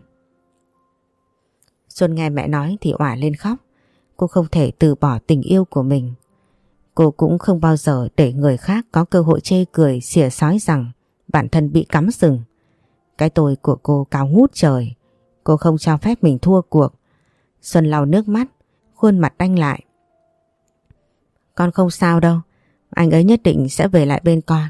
Xuân nghe mẹ nói thì òa lên khóc. Cô không thể từ bỏ tình yêu của mình. Cô cũng không bao giờ để người khác có cơ hội chê cười xỉa xói rằng bản thân bị cắm sừng. Cái tôi của cô cao ngút trời. Cô không cho phép mình thua cuộc. Xuân lau nước mắt, khuôn mặt đanh lại. Con không sao đâu, anh ấy nhất định sẽ về lại bên con.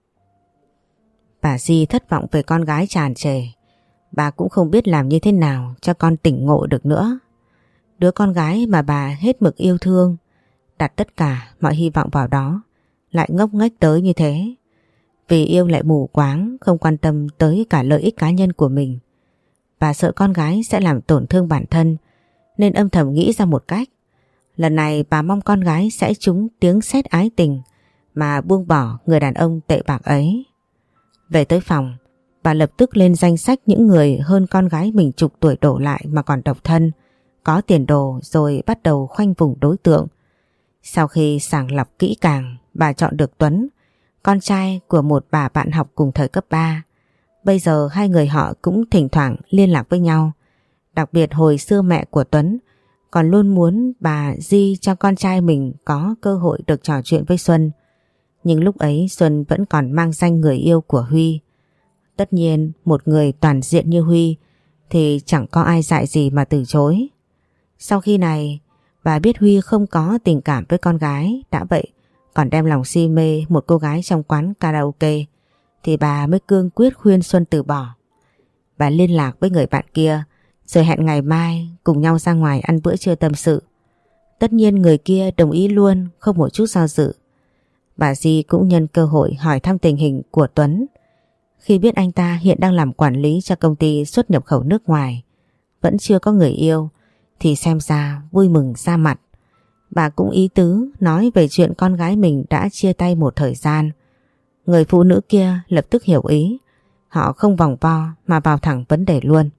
Bà Di thất vọng về con gái tràn trề. Bà cũng không biết làm như thế nào cho con tỉnh ngộ được nữa. Đứa con gái mà bà hết mực yêu thương, đặt tất cả mọi hy vọng vào đó, lại ngốc nghếch tới như thế. Vì yêu lại mù quáng, không quan tâm tới cả lợi ích cá nhân của mình. Bà sợ con gái sẽ làm tổn thương bản thân nên âm thầm nghĩ ra một cách. Lần này bà mong con gái sẽ trúng tiếng sét ái tình mà buông bỏ người đàn ông tệ bạc ấy. Về tới phòng, bà lập tức lên danh sách những người hơn con gái mình chục tuổi đổ lại mà còn độc thân, có tiền đồ, rồi bắt đầu khoanh vùng đối tượng. Sau khi sàng lọc kỹ càng, bà chọn được Tuấn, con trai của một bà bạn học cùng thời cấp ba. Bây giờ hai người họ cũng thỉnh thoảng liên lạc với nhau. Đặc biệt hồi xưa mẹ của Tuấn còn luôn muốn bà Di cho con trai mình có cơ hội được trò chuyện với Xuân. Nhưng lúc ấy Xuân vẫn còn mang danh người yêu của Huy. Tất nhiên một người toàn diện như Huy thì chẳng có ai dại gì mà từ chối. Sau khi này bà biết Huy không có tình cảm với con gái, đã vậy còn đem lòng si mê một cô gái trong quán karaoke, thì bà mới cương quyết khuyên Xuân từ bỏ. Bà liên lạc với người bạn kia rồi hẹn ngày mai cùng nhau ra ngoài ăn bữa trưa tâm sự. Tất nhiên người kia đồng ý luôn, không một chút do dự. Bà Di cũng nhân cơ hội hỏi thăm tình hình của Tuấn. Khi biết anh ta hiện đang làm quản lý cho công ty xuất nhập khẩu nước ngoài, vẫn chưa có người yêu, thì xem ra vui mừng ra mặt. Bà cũng ý tứ nói về chuyện con gái mình đã chia tay một thời gian. Người phụ nữ kia lập tức hiểu ý. Họ không vòng vo mà vào thẳng vấn đề luôn.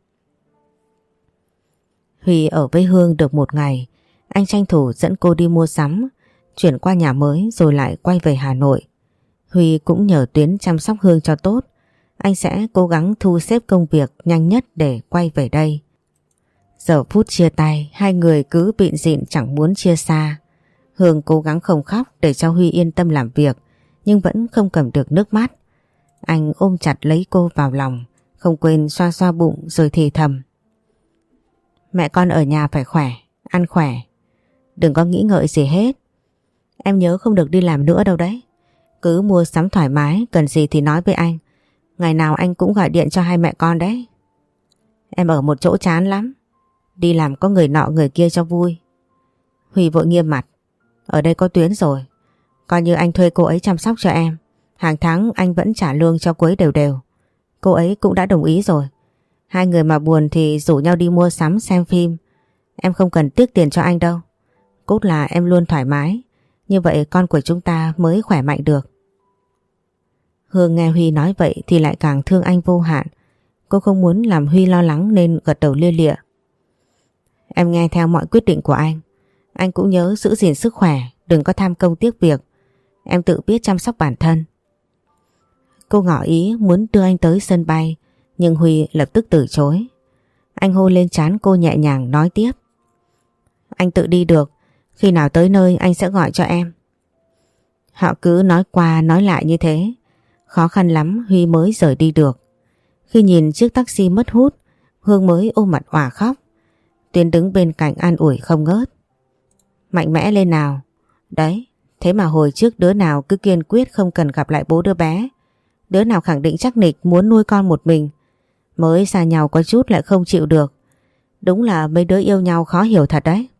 Huy ở với Hương được một ngày, anh tranh thủ dẫn cô đi mua sắm, chuyển qua nhà mới rồi lại quay về Hà Nội. Huy cũng nhờ Tuyến chăm sóc Hương cho tốt. Anh sẽ cố gắng thu xếp công việc nhanh nhất để quay về đây. Giờ phút chia tay, hai người cứ bịn dịn chẳng muốn chia xa. Hương cố gắng không khóc để cho Huy yên tâm làm việc, nhưng vẫn không cầm được nước mắt. Anh ôm chặt lấy cô vào lòng, không quên xoa xoa bụng rồi thì thầm. Mẹ con ở nhà phải khỏe, ăn khỏe, đừng có nghĩ ngợi gì hết. Em nhớ không được đi làm nữa đâu đấy. Cứ mua sắm thoải mái, cần gì thì nói với anh. Ngày nào anh cũng gọi điện cho hai mẹ con đấy. Em ở một chỗ chán lắm, đi làm có người nọ người kia cho vui. Huy vội nghiêm mặt. Ở đây có Tuyến rồi, coi như anh thuê cô ấy chăm sóc cho em. Hàng tháng anh vẫn trả lương cho cô ấy đều đều. Cô ấy cũng đã đồng ý rồi. Hai người mà buồn thì rủ nhau đi mua sắm xem phim. Em không cần tiếc tiền cho anh đâu. Cốt là em luôn thoải mái. Như vậy con của chúng ta mới khỏe mạnh được. Hương nghe Huy nói vậy thì lại càng thương anh vô hạn. Cô không muốn làm Huy lo lắng nên gật đầu lia lịa. Em nghe theo mọi quyết định của anh. Anh cũng nhớ giữ gìn sức khỏe, đừng có tham công tiếc việc. Em tự biết chăm sóc bản thân. Cô ngỏ ý muốn đưa anh tới sân bay, nhưng Huy lập tức từ chối. Anh hôn lên trán cô nhẹ nhàng nói tiếp. Anh tự đi được, khi nào tới nơi anh sẽ gọi cho em. Họ cứ nói qua nói lại như thế. Khó khăn lắm Huy mới rời đi được. Khi nhìn chiếc taxi mất hút, Hương mới ôm mặt òa khóc. Tuyến đứng bên cạnh an ủi không ngớt. Mạnh mẽ lên nào. Đấy, thế mà hồi trước đứa nào cứ kiên quyết không cần gặp lại bố đứa bé. Đứa nào khẳng định chắc nịch muốn nuôi con một mình. Mới xa nhau có chút lại không chịu được. Đúng là mấy đứa yêu nhau khó hiểu thật đấy.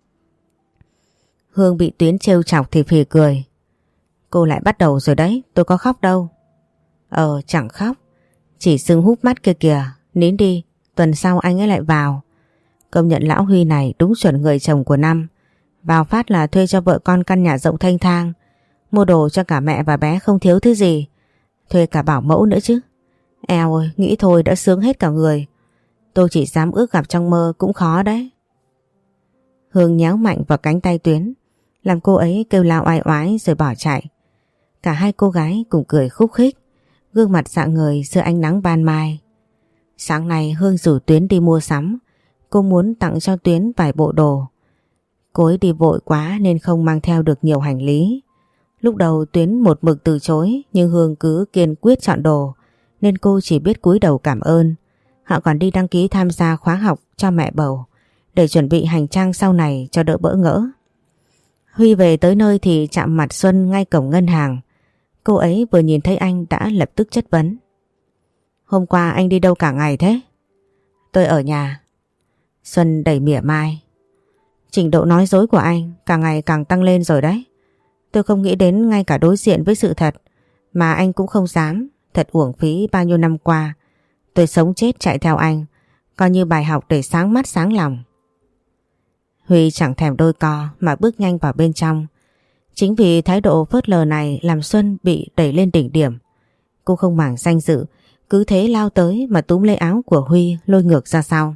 Hương bị Tuyến trêu chọc thì phì cười. Cô lại bắt đầu rồi đấy, tôi có khóc đâu. Ờ, chẳng khóc. Chỉ sưng húp mắt kia kìa, nín đi, tuần sau anh ấy lại vào. Công nhận lão Huy này đúng chuẩn người chồng của năm. Vào phát là thuê cho vợ con căn nhà rộng thênh thang. Mua đồ cho cả mẹ và bé không thiếu thứ gì. Thuê cả bảo mẫu nữa chứ. Eo ơi, nghĩ thôi đã sướng hết cả người. Tôi chỉ dám ước gặp trong mơ cũng khó đấy. Hương nhéo mạnh vào cánh tay Tuyến, làm cô ấy kêu la oai oái rồi bỏ chạy. Cả hai cô gái cùng cười khúc khích, gương mặt rạng ngời dưới ánh nắng ban mai. Sáng nay Hương rủ Tuyến đi mua sắm. Cô muốn tặng cho Tuyến vài bộ đồ. Cô ấy đi vội quá nên không mang theo được nhiều hành lý. Lúc đầu Tuyến một mực từ chối, nhưng Hương cứ kiên quyết chọn đồ nên cô chỉ biết cúi đầu cảm ơn. Họ còn đi đăng ký tham gia khóa học cho mẹ bầu để chuẩn bị hành trang sau này cho đỡ bỡ ngỡ. Huy về tới nơi thì chạm mặt Xuân ngay cổng ngân hàng. Cô ấy vừa nhìn thấy anh đã lập tức chất vấn. Hôm qua anh đi đâu cả ngày thế? Tôi ở nhà. Xuân đẩy mỉa mai. Trình độ nói dối của anh càng ngày càng tăng lên rồi đấy. Tôi không nghĩ đến ngay cả đối diện với sự thật mà anh cũng không dám. Thật uổng phí bao nhiêu năm qua tôi sống chết chạy theo anh, coi như bài học để sáng mắt sáng lòng. Huy chẳng thèm đôi co mà bước nhanh vào bên trong. Chính vì thái độ phớt lờ này làm Xuân bị đẩy lên đỉnh điểm. Cô không màng danh dự, cứ thế lao tới mà túm lấy áo của Huy lôi ngược ra sau.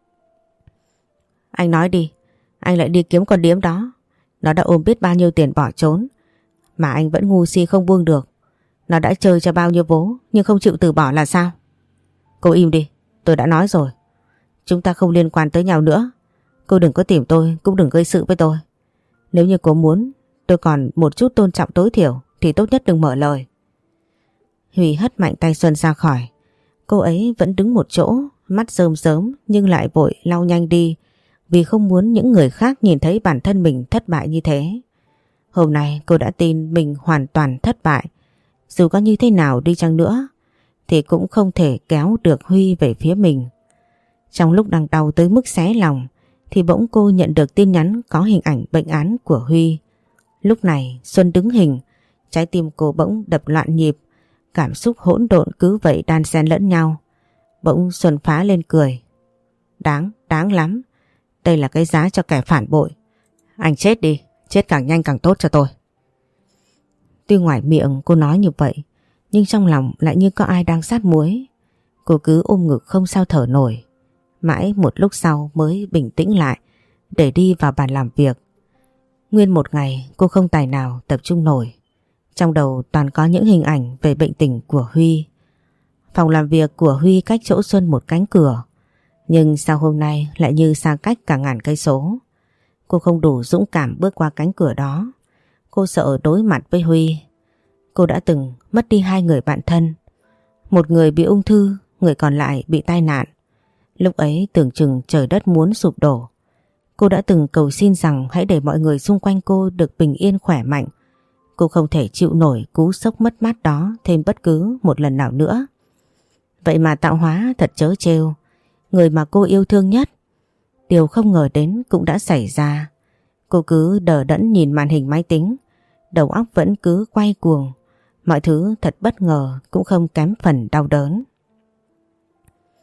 Anh nói đi, anh lại đi kiếm con điếm đó. Nó đã ôm biết bao nhiêu tiền bỏ trốn, mà anh vẫn ngu si không buông được. Nó đã chơi cho bao nhiêu vố nhưng không chịu từ bỏ là sao? Cô im đi, tôi đã nói rồi. Chúng ta không liên quan tới nhau nữa. Cô đừng có tìm tôi, cũng đừng gây sự với tôi. Nếu như cô muốn tôi còn một chút tôn trọng tối thiểu thì tốt nhất đừng mở lời. Huy hất mạnh tay Xuân ra khỏi. Cô ấy vẫn đứng một chỗ, mắt rơm rớm nhưng lại vội lau nhanh đi, vì không muốn những người khác nhìn thấy bản thân mình thất bại như thế. Hôm nay cô đã tin mình hoàn toàn thất bại. Dù có như thế nào đi chăng nữa thì cũng không thể kéo được Huy về phía mình. Trong lúc đang đau tới mức xé lòng thì bỗng cô nhận được tin nhắn có hình ảnh bệnh án của Huy. Lúc này Xuân đứng hình, trái tim cô bỗng đập loạn nhịp, cảm xúc hỗn độn cứ vậy đan xen lẫn nhau. Bỗng Xuân phá lên cười. Đáng, đáng lắm. Đây là cái giá cho kẻ phản bội. Anh chết đi, chết càng nhanh càng tốt cho tôi. Tuy ngoài miệng cô nói như vậy, nhưng trong lòng lại như có ai đang sát muối. Cô cứ ôm ngực không sao thở nổi. Mãi một lúc sau mới bình tĩnh lại để đi vào bàn làm việc. Nguyên một ngày cô không tài nào tập trung nổi. Trong đầu toàn có những hình ảnh về bệnh tình của Huy. Phòng làm việc của Huy cách chỗ Xuân một cánh cửa, nhưng sao hôm nay lại như xa cách cả ngàn cây số. Cô không đủ dũng cảm bước qua cánh cửa đó. Cô sợ đối mặt với Huy. Cô đã từng mất đi hai người bạn thân. Một người bị ung thư, người còn lại bị tai nạn. Lúc ấy tưởng chừng trời đất muốn sụp đổ. Cô đã từng cầu xin rằng hãy để mọi người xung quanh cô được bình yên khỏe mạnh. Cô không thể chịu nổi cú sốc mất mát đó thêm bất cứ một lần nào nữa. Vậy mà tạo hóa thật trớ trêu. Người mà cô yêu thương nhất, điều không ngờ đến cũng đã xảy ra. Cô cứ đờ đẫn nhìn màn hình máy tính, đầu óc vẫn cứ quay cuồng. Mọi thứ thật bất ngờ cũng không kém phần đau đớn.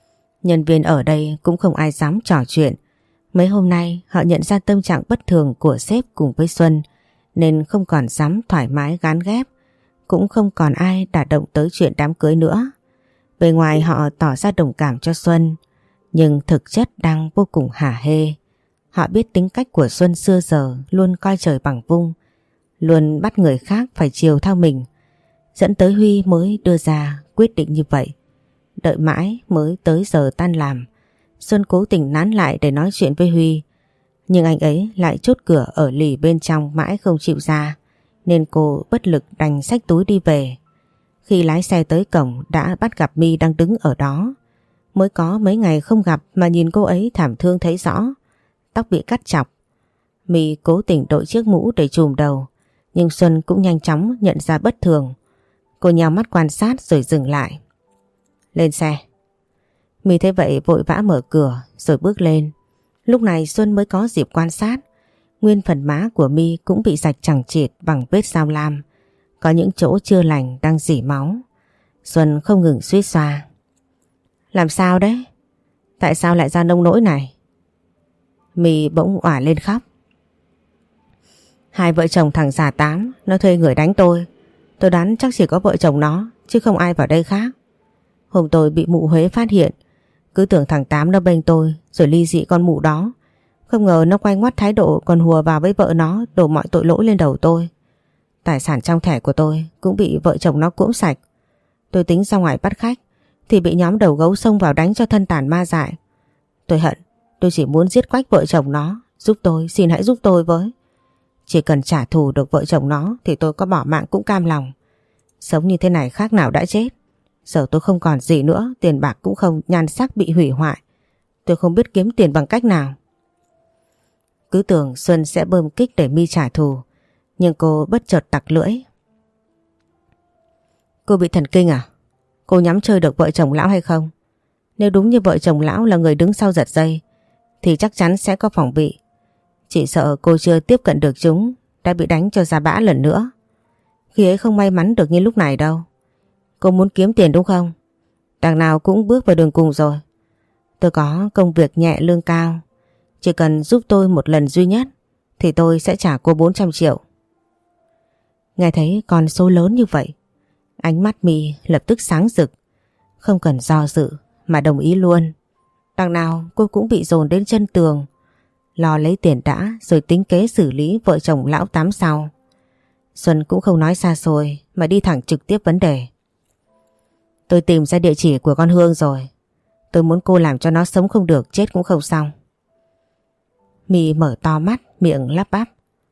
Nhân viên ở đây cũng không ai dám trò chuyện. Mấy hôm nay họ nhận ra tâm trạng bất thường của sếp cùng với Xuân nên không còn dám thoải mái gán ghép, cũng không còn ai đả động tới chuyện đám cưới nữa. Bề ngoài họ tỏ ra đồng cảm cho Xuân, nhưng thực chất đang vô cùng hả hê. Họ biết tính cách của Xuân xưa giờ luôn coi trời bằng vung, luôn bắt người khác phải chiều theo mình, dẫn tới Huy mới đưa ra quyết định như vậy. Đợi mãi mới tới giờ tan làm, Xuân cố tình nán lại để nói chuyện với Huy, nhưng anh ấy lại chốt cửa ở lì bên trong mãi không chịu ra, nên cô bất lực đành xách túi đi về. Khi lái xe tới cổng đã bắt gặp My đang đứng ở đó. Mới có mấy ngày không gặp mà nhìn cô ấy thảm thương thấy rõ, tóc bị cắt chọc. My cố tình đội chiếc mũ để trùm đầu, nhưng Xuân cũng nhanh chóng nhận ra bất thường. Cô nhào mắt quan sát rồi dừng lại. Lên xe. My thấy vậy vội vã mở cửa rồi bước lên. Lúc này Xuân mới có dịp quan sát. Nguyên phần má của My cũng bị rạch chằng chịt bằng vết dao lam, có những chỗ chưa lành đang rỉ máu. Xuân không ngừng suýt xoa. Làm sao đấy? Tại sao lại ra nông nỗi này? My bỗng òa lên khóc. Hai vợ chồng thằng già Tám nó thuê người đánh tôi. Tôi đoán chắc chỉ có vợ chồng nó chứ không ai vào đây khác. Hôm tôi bị mụ Huế phát hiện, cứ tưởng thằng Tám nó bênh tôi rồi ly dị con mụ đó. Không ngờ nó quay ngoắt thái độ còn hùa vào với vợ nó, đổ mọi tội lỗi lên đầu tôi. Tài sản trong thẻ của tôi cũng bị vợ chồng nó cũm sạch. Tôi tính ra ngoài bắt khách thì bị nhóm đầu gấu xông vào đánh cho thân tàn ma dại. Tôi hận, tôi chỉ muốn giết quách vợ chồng nó. Giúp tôi, xin hãy giúp tôi với. Chỉ cần trả thù được vợ chồng nó thì tôi có bỏ mạng cũng cam lòng. Sống như thế này khác nào đã chết. Giờ tôi không còn gì nữa, tiền bạc cũng không, nhan sắc bị hủy hoại. Tôi không biết kiếm tiền bằng cách nào. Cứ tưởng Xuân sẽ bơm kích để My trả thù, nhưng cô bất chợt tặc lưỡi. Cô bị thần kinh à? Cô nhắm chơi được vợ chồng lão hay không? Nếu đúng như vợ chồng lão là người đứng sau giật dây thì chắc chắn sẽ có phòng bị. Chỉ sợ cô chưa tiếp cận được chúng đã bị đánh cho ra bã lần nữa. Khi ấy không may mắn được như lúc này đâu. Cô muốn kiếm tiền đúng không? Đằng nào cũng bước vào đường cùng rồi. Tôi có công việc nhẹ lương cao. Chỉ cần giúp tôi một lần duy nhất thì tôi sẽ trả cô bốn trăm triệu. Nghe thấy con số lớn như vậy, ánh mắt My lập tức sáng rực. Không cần do dự mà đồng ý luôn. Đằng nào cô cũng bị dồn đến chân tường. Lo lấy tiền đã rồi tính kế xử lý vợ chồng lão Tám sau. Xuân cũng không nói xa xôi mà đi thẳng trực tiếp vấn đề. Tôi tìm ra địa chỉ của con Hương rồi. Tôi muốn cô làm cho nó sống không được, chết cũng không xong. My mở to mắt, miệng lắp bắp.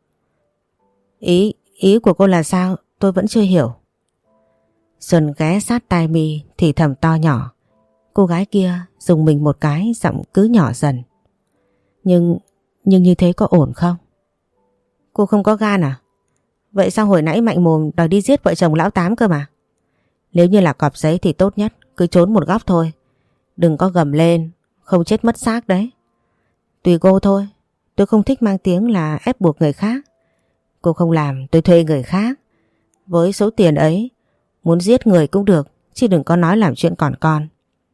Ý, ý của cô là sao? Tôi vẫn chưa hiểu. Xuân ghé sát tai My thì thầm to nhỏ. Cô gái kia dùng mình một cái, giọng cứ nhỏ dần. Nhưng, nhưng như thế có ổn không? Cô không có gan à? Vậy sao hồi nãy mạnh mồm đòi đi giết vợ chồng lão Tám cơ mà? Nếu như là cọp giấy thì tốt nhất cứ trốn một góc thôi. Đừng có gầm lên, không chết mất xác đấy. Tùy cô thôi, tôi không thích mang tiếng là ép buộc người khác. Cô không làm, tôi thuê người khác. Với số tiền ấy, muốn giết người cũng được, chứ đừng có nói làm chuyện còn con.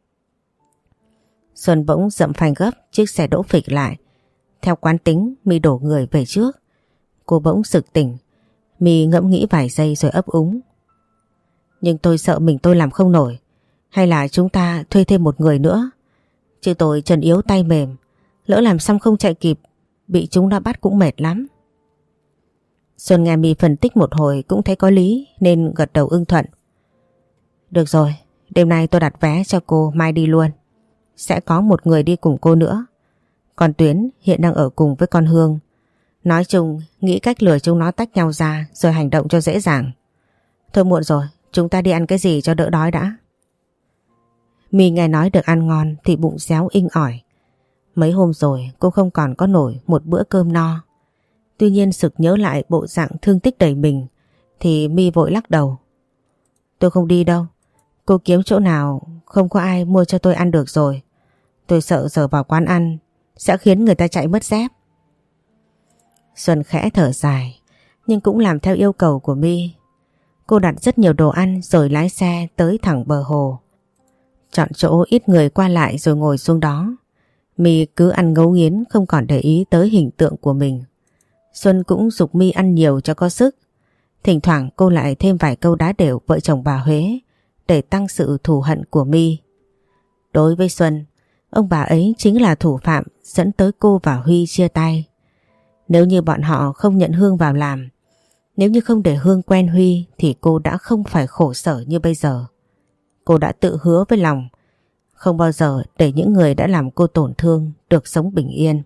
Xuân bỗng dậm phanh gấp, chiếc xe đỗ phịch lại. Theo quán tính, My đổ người về trước. Cô bỗng sực tỉnh. My ngẫm nghĩ vài giây rồi ấp úng. Nhưng tôi sợ mình tôi làm không nổi. Hay là chúng ta thuê thêm một người nữa? Chứ tôi chân yếu tay mềm, lỡ làm xong không chạy kịp, bị chúng đã bắt cũng mệt lắm. Xuân nghe My phân tích một hồi cũng thấy có lý nên gật đầu ưng thuận. Được rồi, đêm nay tôi đặt vé cho cô, mai đi luôn. Sẽ có một người đi cùng cô nữa. Còn Tuyến hiện đang ở cùng với con Hương. Nói chung nghĩ cách lừa chúng nó tách nhau ra rồi hành động cho dễ dàng. Thôi muộn rồi, chúng ta đi ăn cái gì cho đỡ đói đã. My nghe nói được ăn ngon thì bụng réo inh ỏi. Mấy hôm rồi cô không còn có nổi một bữa cơm no. Tuy nhiên sực nhớ lại bộ dạng thương tích đầy mình thì My vội lắc đầu. Tôi không đi đâu. Cô kiếm chỗ nào không có ai mua cho tôi ăn được rồi. Tôi sợ giờ vào quán ăn sẽ khiến người ta chạy mất dép. Xuân khẽ thở dài nhưng cũng làm theo yêu cầu của My. Cô đặt rất nhiều đồ ăn rồi lái xe tới thẳng bờ hồ. chọn chỗ ít người qua lại rồi ngồi xuống đó. My cứ ăn ngấu nghiến không còn để ý tới hình tượng của mình. Xuân cũng giục My ăn nhiều cho có sức. Thỉnh thoảng cô lại thêm vài câu đá đều vợ chồng bà Huế để tăng sự thù hận của My. Đối với Xuân, ông bà ấy chính là thủ phạm dẫn tới cô và Huy chia tay. Nếu như bọn họ không nhận Hương vào làm, nếu như không để Hương quen Huy thì cô đã không phải khổ sở như bây giờ. Cô đã tự hứa với lòng không bao giờ để những người đã làm cô tổn thương được sống bình yên.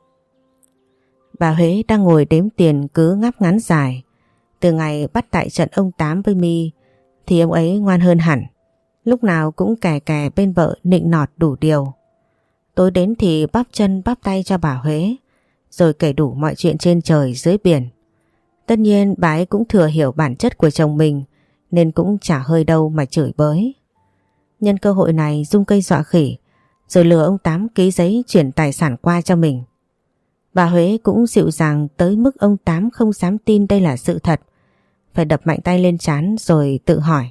Bà Huế đang ngồi đếm tiền cứ ngáp ngắn dài. Từ ngày bắt tại trận ông Tám với My thì ông ấy ngoan hơn hẳn. Lúc nào cũng kè kè bên vợ nịnh nọt đủ điều. Tối đến thì bắp chân bắp tay cho bà Huế, rồi kể đủ mọi chuyện trên trời dưới biển. Tất nhiên bà ấy cũng thừa hiểu bản chất của chồng mình nên cũng chả hơi đâu mà chửi bới. Nhân cơ hội này Dung cây dọa khỉ, rồi lừa ông Tám ký giấy chuyển tài sản qua cho mình. Bà Huế cũng dịu dàng tới mức ông Tám không dám tin đây là sự thật, phải đập mạnh tay lên trán rồi tự hỏi.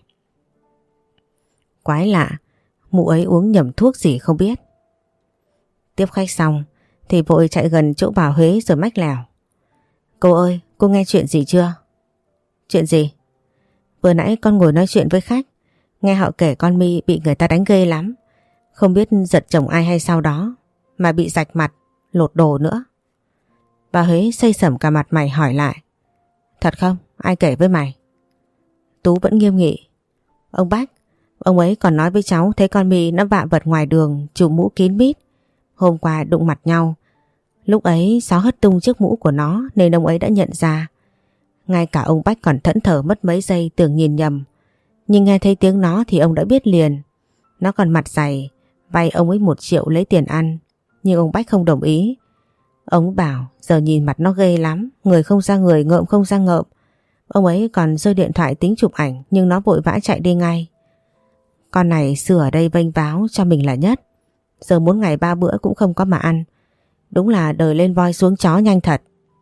Quái lạ, mụ ấy uống nhầm thuốc gì không biết. Tiếp khách xong thì vội chạy gần chỗ bà Huế rồi mách lèo. Cô ơi, cô nghe chuyện gì chưa? Chuyện gì? Vừa nãy con ngồi nói chuyện với khách, nghe họ kể con My bị người ta đánh ghê lắm. Không biết giật chồng ai hay sau đó mà bị rạch mặt, lột đồ nữa. Bà Huế xây sẩm cả mặt mày hỏi lại. Thật không? Ai kể với mày? Tú vẫn nghiêm nghị. Ông Bách, ông ấy còn nói với cháu thấy con My nó vạ vật ngoài đường, trùm mũ kín mít. Hôm qua đụng mặt nhau, lúc ấy gió hất tung chiếc mũ của nó nên ông ấy đã nhận ra. Ngay cả ông Bách còn thẫn thờ mất mấy giây tưởng nhìn nhầm. Nhưng nghe thấy tiếng nó thì ông đã biết liền. Nó còn mặt dày, vay ông ấy một triệu lấy tiền ăn. Nhưng ông Bách không đồng ý. Ông bảo giờ nhìn mặt nó ghê lắm, người không ra người, ngợm không ra ngợm. Ông ấy còn rơi điện thoại tính chụp ảnh nhưng nó vội vã chạy đi ngay. Con này xưa ở đây vênh váo cho mình là nhất. Giờ muốn ngày ba bữa cũng không có mà ăn. Đúng là đời lên voi xuống chó nhanh thật.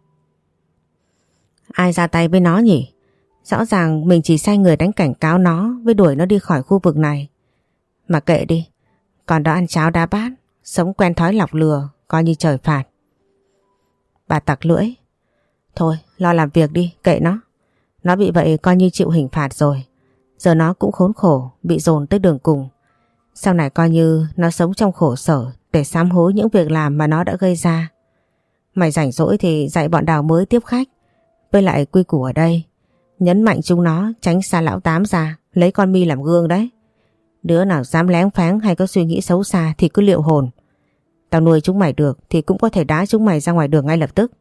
Ai ra tay với nó nhỉ? Rõ ràng mình chỉ sai người đánh cảnh cáo nó với đuổi nó đi khỏi khu vực này. Mà kệ đi, còn đó ăn cháo đá bát, sống quen thói lọc lừa, coi như trời phạt. Bà tặc lưỡi. Thôi lo làm việc đi, kệ nó. Nó bị vậy coi như chịu hình phạt rồi. Giờ nó cũng khốn khổ, bị dồn tới đường cùng. Sau này coi như nó sống trong khổ sở để sám hối những việc làm mà nó đã gây ra. Mày rảnh rỗi thì dạy bọn Đào mới tiếp khách. Với lại quy củ ở đây, nhấn mạnh chúng nó tránh xa lão Tám ra, lấy con My làm gương đấy. Đứa nào dám lén pháng hay có suy nghĩ xấu xa thì cứ liệu hồn. Tao nuôi chúng mày được thì cũng có thể đá chúng mày ra ngoài đường ngay lập tức.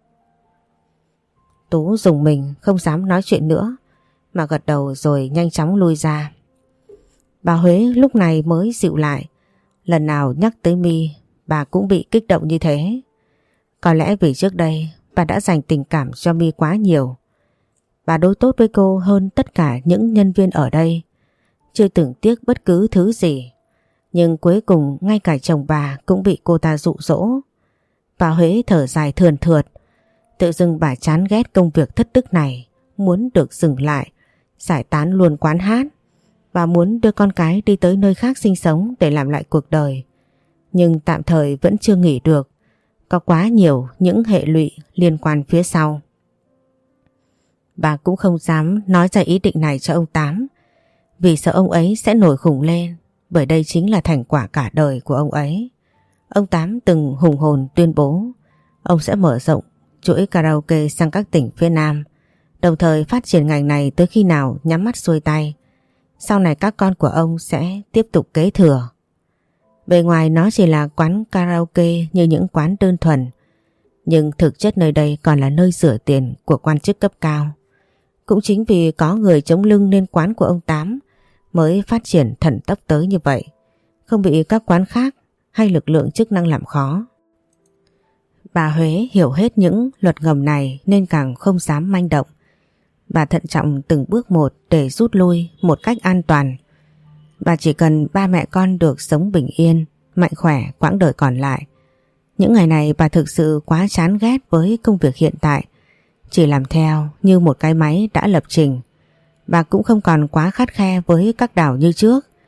Tú dùng mình không dám nói chuyện nữa mà gật đầu rồi nhanh chóng lui ra. Bà Huế lúc này mới dịu lại. Lần nào nhắc tới My, bà cũng bị kích động như thế. Có lẽ vì trước đây bà đã dành tình cảm cho My quá nhiều. Bà đối tốt với cô hơn tất cả những nhân viên ở đây, chưa từng tiếc bất cứ thứ gì. Nhưng cuối cùng ngay cả chồng bà cũng bị cô ta dụ dỗ. Bà Huế thở dài thườn thượt. Tự dưng bà chán ghét công việc thất đức này, muốn được dừng lại, giải tán luôn quán hát. Bà muốn đưa con cái đi tới nơi khác sinh sống để làm lại cuộc đời. Nhưng tạm thời vẫn chưa nghỉ được. Có quá nhiều những hệ lụy liên quan phía sau. Bà cũng không dám nói ra ý định này cho ông Tám, vì sợ ông ấy sẽ nổi khùng lên, bởi đây chính là thành quả cả đời của ông ấy. Ông Tám từng hùng hồn tuyên bố ông sẽ mở rộng chuỗi karaoke sang các tỉnh phía Nam, đồng thời phát triển ngành này tới khi nào nhắm mắt xuôi tay. Sau này các con của ông sẽ tiếp tục kế thừa. Bề ngoài nó chỉ là quán karaoke như những quán đơn thuần, nhưng thực chất nơi đây còn là nơi rửa tiền của quan chức cấp cao. Cũng chính vì có người chống lưng nên quán của ông Tám mới phát triển thần tốc tới như vậy, không bị các quán khác hay lực lượng chức năng làm khó. Bà Huế hiểu hết những luật ngầm này nên càng không dám manh động. Bà thận trọng từng bước một để rút lui một cách an toàn. Bà chỉ cần ba mẹ con được sống bình yên, mạnh khỏe quãng đời còn lại. Những ngày này bà thực sự quá chán ghét với công việc hiện tại, chỉ làm theo như một cái máy đã lập trình. Bà cũng không còn quá khắt khe với các Đào như trước.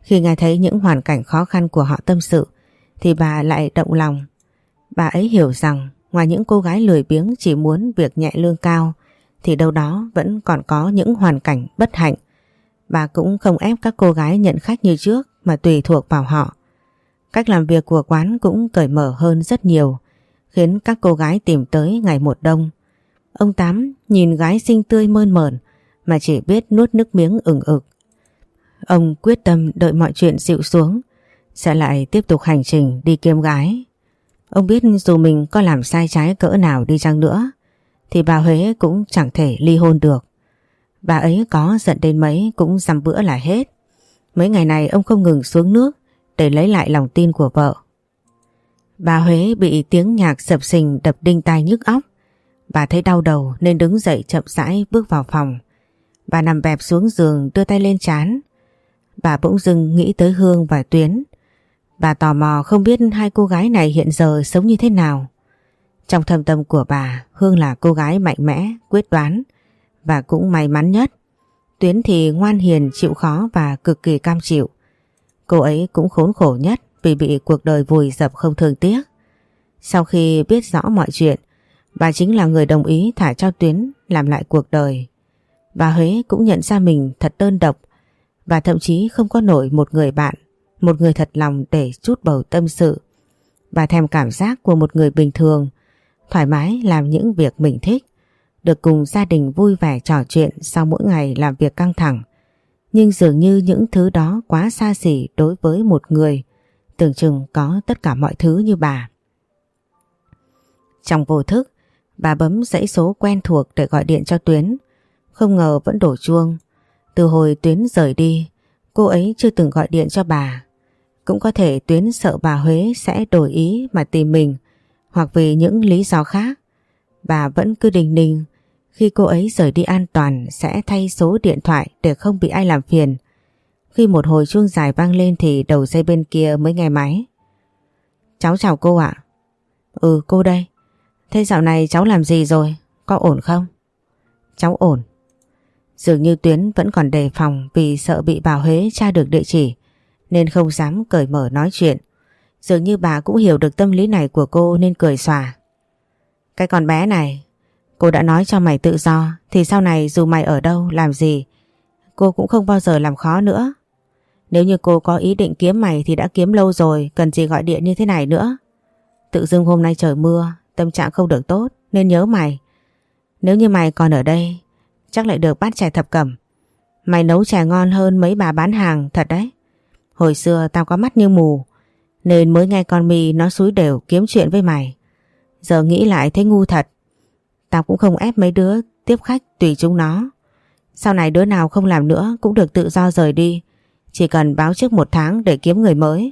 Khi nghe thấy những hoàn cảnh khó khăn của họ tâm sự thì bà lại động lòng. Bà ấy hiểu rằng ngoài những cô gái lười biếng chỉ muốn việc nhẹ lương cao thì đâu đó vẫn còn có những hoàn cảnh bất hạnh. Bà cũng không ép các cô gái nhận khách như trước mà tùy thuộc vào họ. Cách làm việc của quán cũng cởi mở hơn rất nhiều, khiến các cô gái tìm tới ngày một đông. Ông Tám nhìn gái xinh tươi mơn mởn mà chỉ biết nuốt nước miếng ừng ực. Ông quyết tâm đợi mọi chuyện dịu xuống sẽ lại tiếp tục hành trình đi kiếm gái. Ông biết dù mình có làm sai trái cỡ nào đi chăng nữa thì bà Huế cũng chẳng thể ly hôn được. Bà ấy có giận đến mấy cũng dăm bữa là hết. Mấy ngày này ông không ngừng xuống nước để lấy lại lòng tin của vợ. Bà Huế bị tiếng nhạc sập sình đập đinh tai nhức óc. Bà thấy đau đầu nên đứng dậy chậm rãi bước vào phòng. Bà nằm bẹp xuống giường đưa tay lên trán. Bà bỗng dưng nghĩ tới Hương và Tuyến. Bà tò mò không biết hai cô gái này hiện giờ sống như thế nào. Trong thâm tâm của bà, Hương là cô gái mạnh mẽ, quyết đoán và cũng may mắn nhất. Tuyến thì ngoan hiền, chịu khó và cực kỳ cam chịu. Cô ấy cũng khốn khổ nhất vì bị cuộc đời vùi dập không thương tiếc. Sau khi biết rõ mọi chuyện, bà chính là người đồng ý thả cho Tuyến làm lại cuộc đời. Bà Huế cũng nhận ra mình thật đơn độc và thậm chí không có nổi một người bạn, một người thật lòng để trút bầu tâm sự. Bà thèm cảm giác của một người bình thường, thoải mái làm những việc mình thích, được cùng gia đình vui vẻ trò chuyện sau mỗi ngày làm việc căng thẳng. Nhưng dường như những thứ đó quá xa xỉ đối với một người tưởng chừng có tất cả mọi thứ như bà. Trong vô thức, bà bấm dãy số quen thuộc để gọi điện cho Tuyến. Không ngờ vẫn đổ chuông. Từ hồi Tuyến rời đi, cô ấy chưa từng gọi điện cho bà. Cũng có thể Tuyến sợ bà Huế sẽ đổi ý mà tìm mình, hoặc vì những lý do khác. Bà vẫn cứ đinh ninh khi cô ấy rời đi an toàn sẽ thay số điện thoại để không bị ai làm phiền. Khi một hồi chuông dài vang lên thì đầu dây bên kia mới nghe máy. Cháu chào cô ạ. Ừ, cô đây. Thế dạo này cháu làm gì rồi? Có ổn không? Cháu ổn. Dường như Tuyến vẫn còn đề phòng vì sợ bị bà Huế tra được địa chỉ nên không dám cởi mở nói chuyện. Dường như bà cũng hiểu được tâm lý này của cô nên cười xòa. Cái con bé này, cô đã nói cho mày tự do thì sau này dù mày ở đâu làm gì cô cũng không bao giờ làm khó nữa. Nếu như cô có ý định kiếm mày thì đã kiếm lâu rồi, cần gì gọi điện như thế này nữa. Tự dưng hôm nay trời mưa, tâm trạng không được tốt nên nhớ mày. Nếu như mày còn ở đây chắc lại được bát chè thập cẩm. Mày nấu chè ngon hơn mấy bà bán hàng thật đấy. Hồi xưa tao có mắt như mù nên mới nghe con mì nó xúi đều kiếm chuyện với mày. Giờ nghĩ lại thấy ngu thật. Tao cũng không ép mấy đứa tiếp khách tùy chúng nó. Sau này đứa nào không làm nữa cũng được tự do rời đi. Chỉ cần báo trước một tháng để kiếm người mới.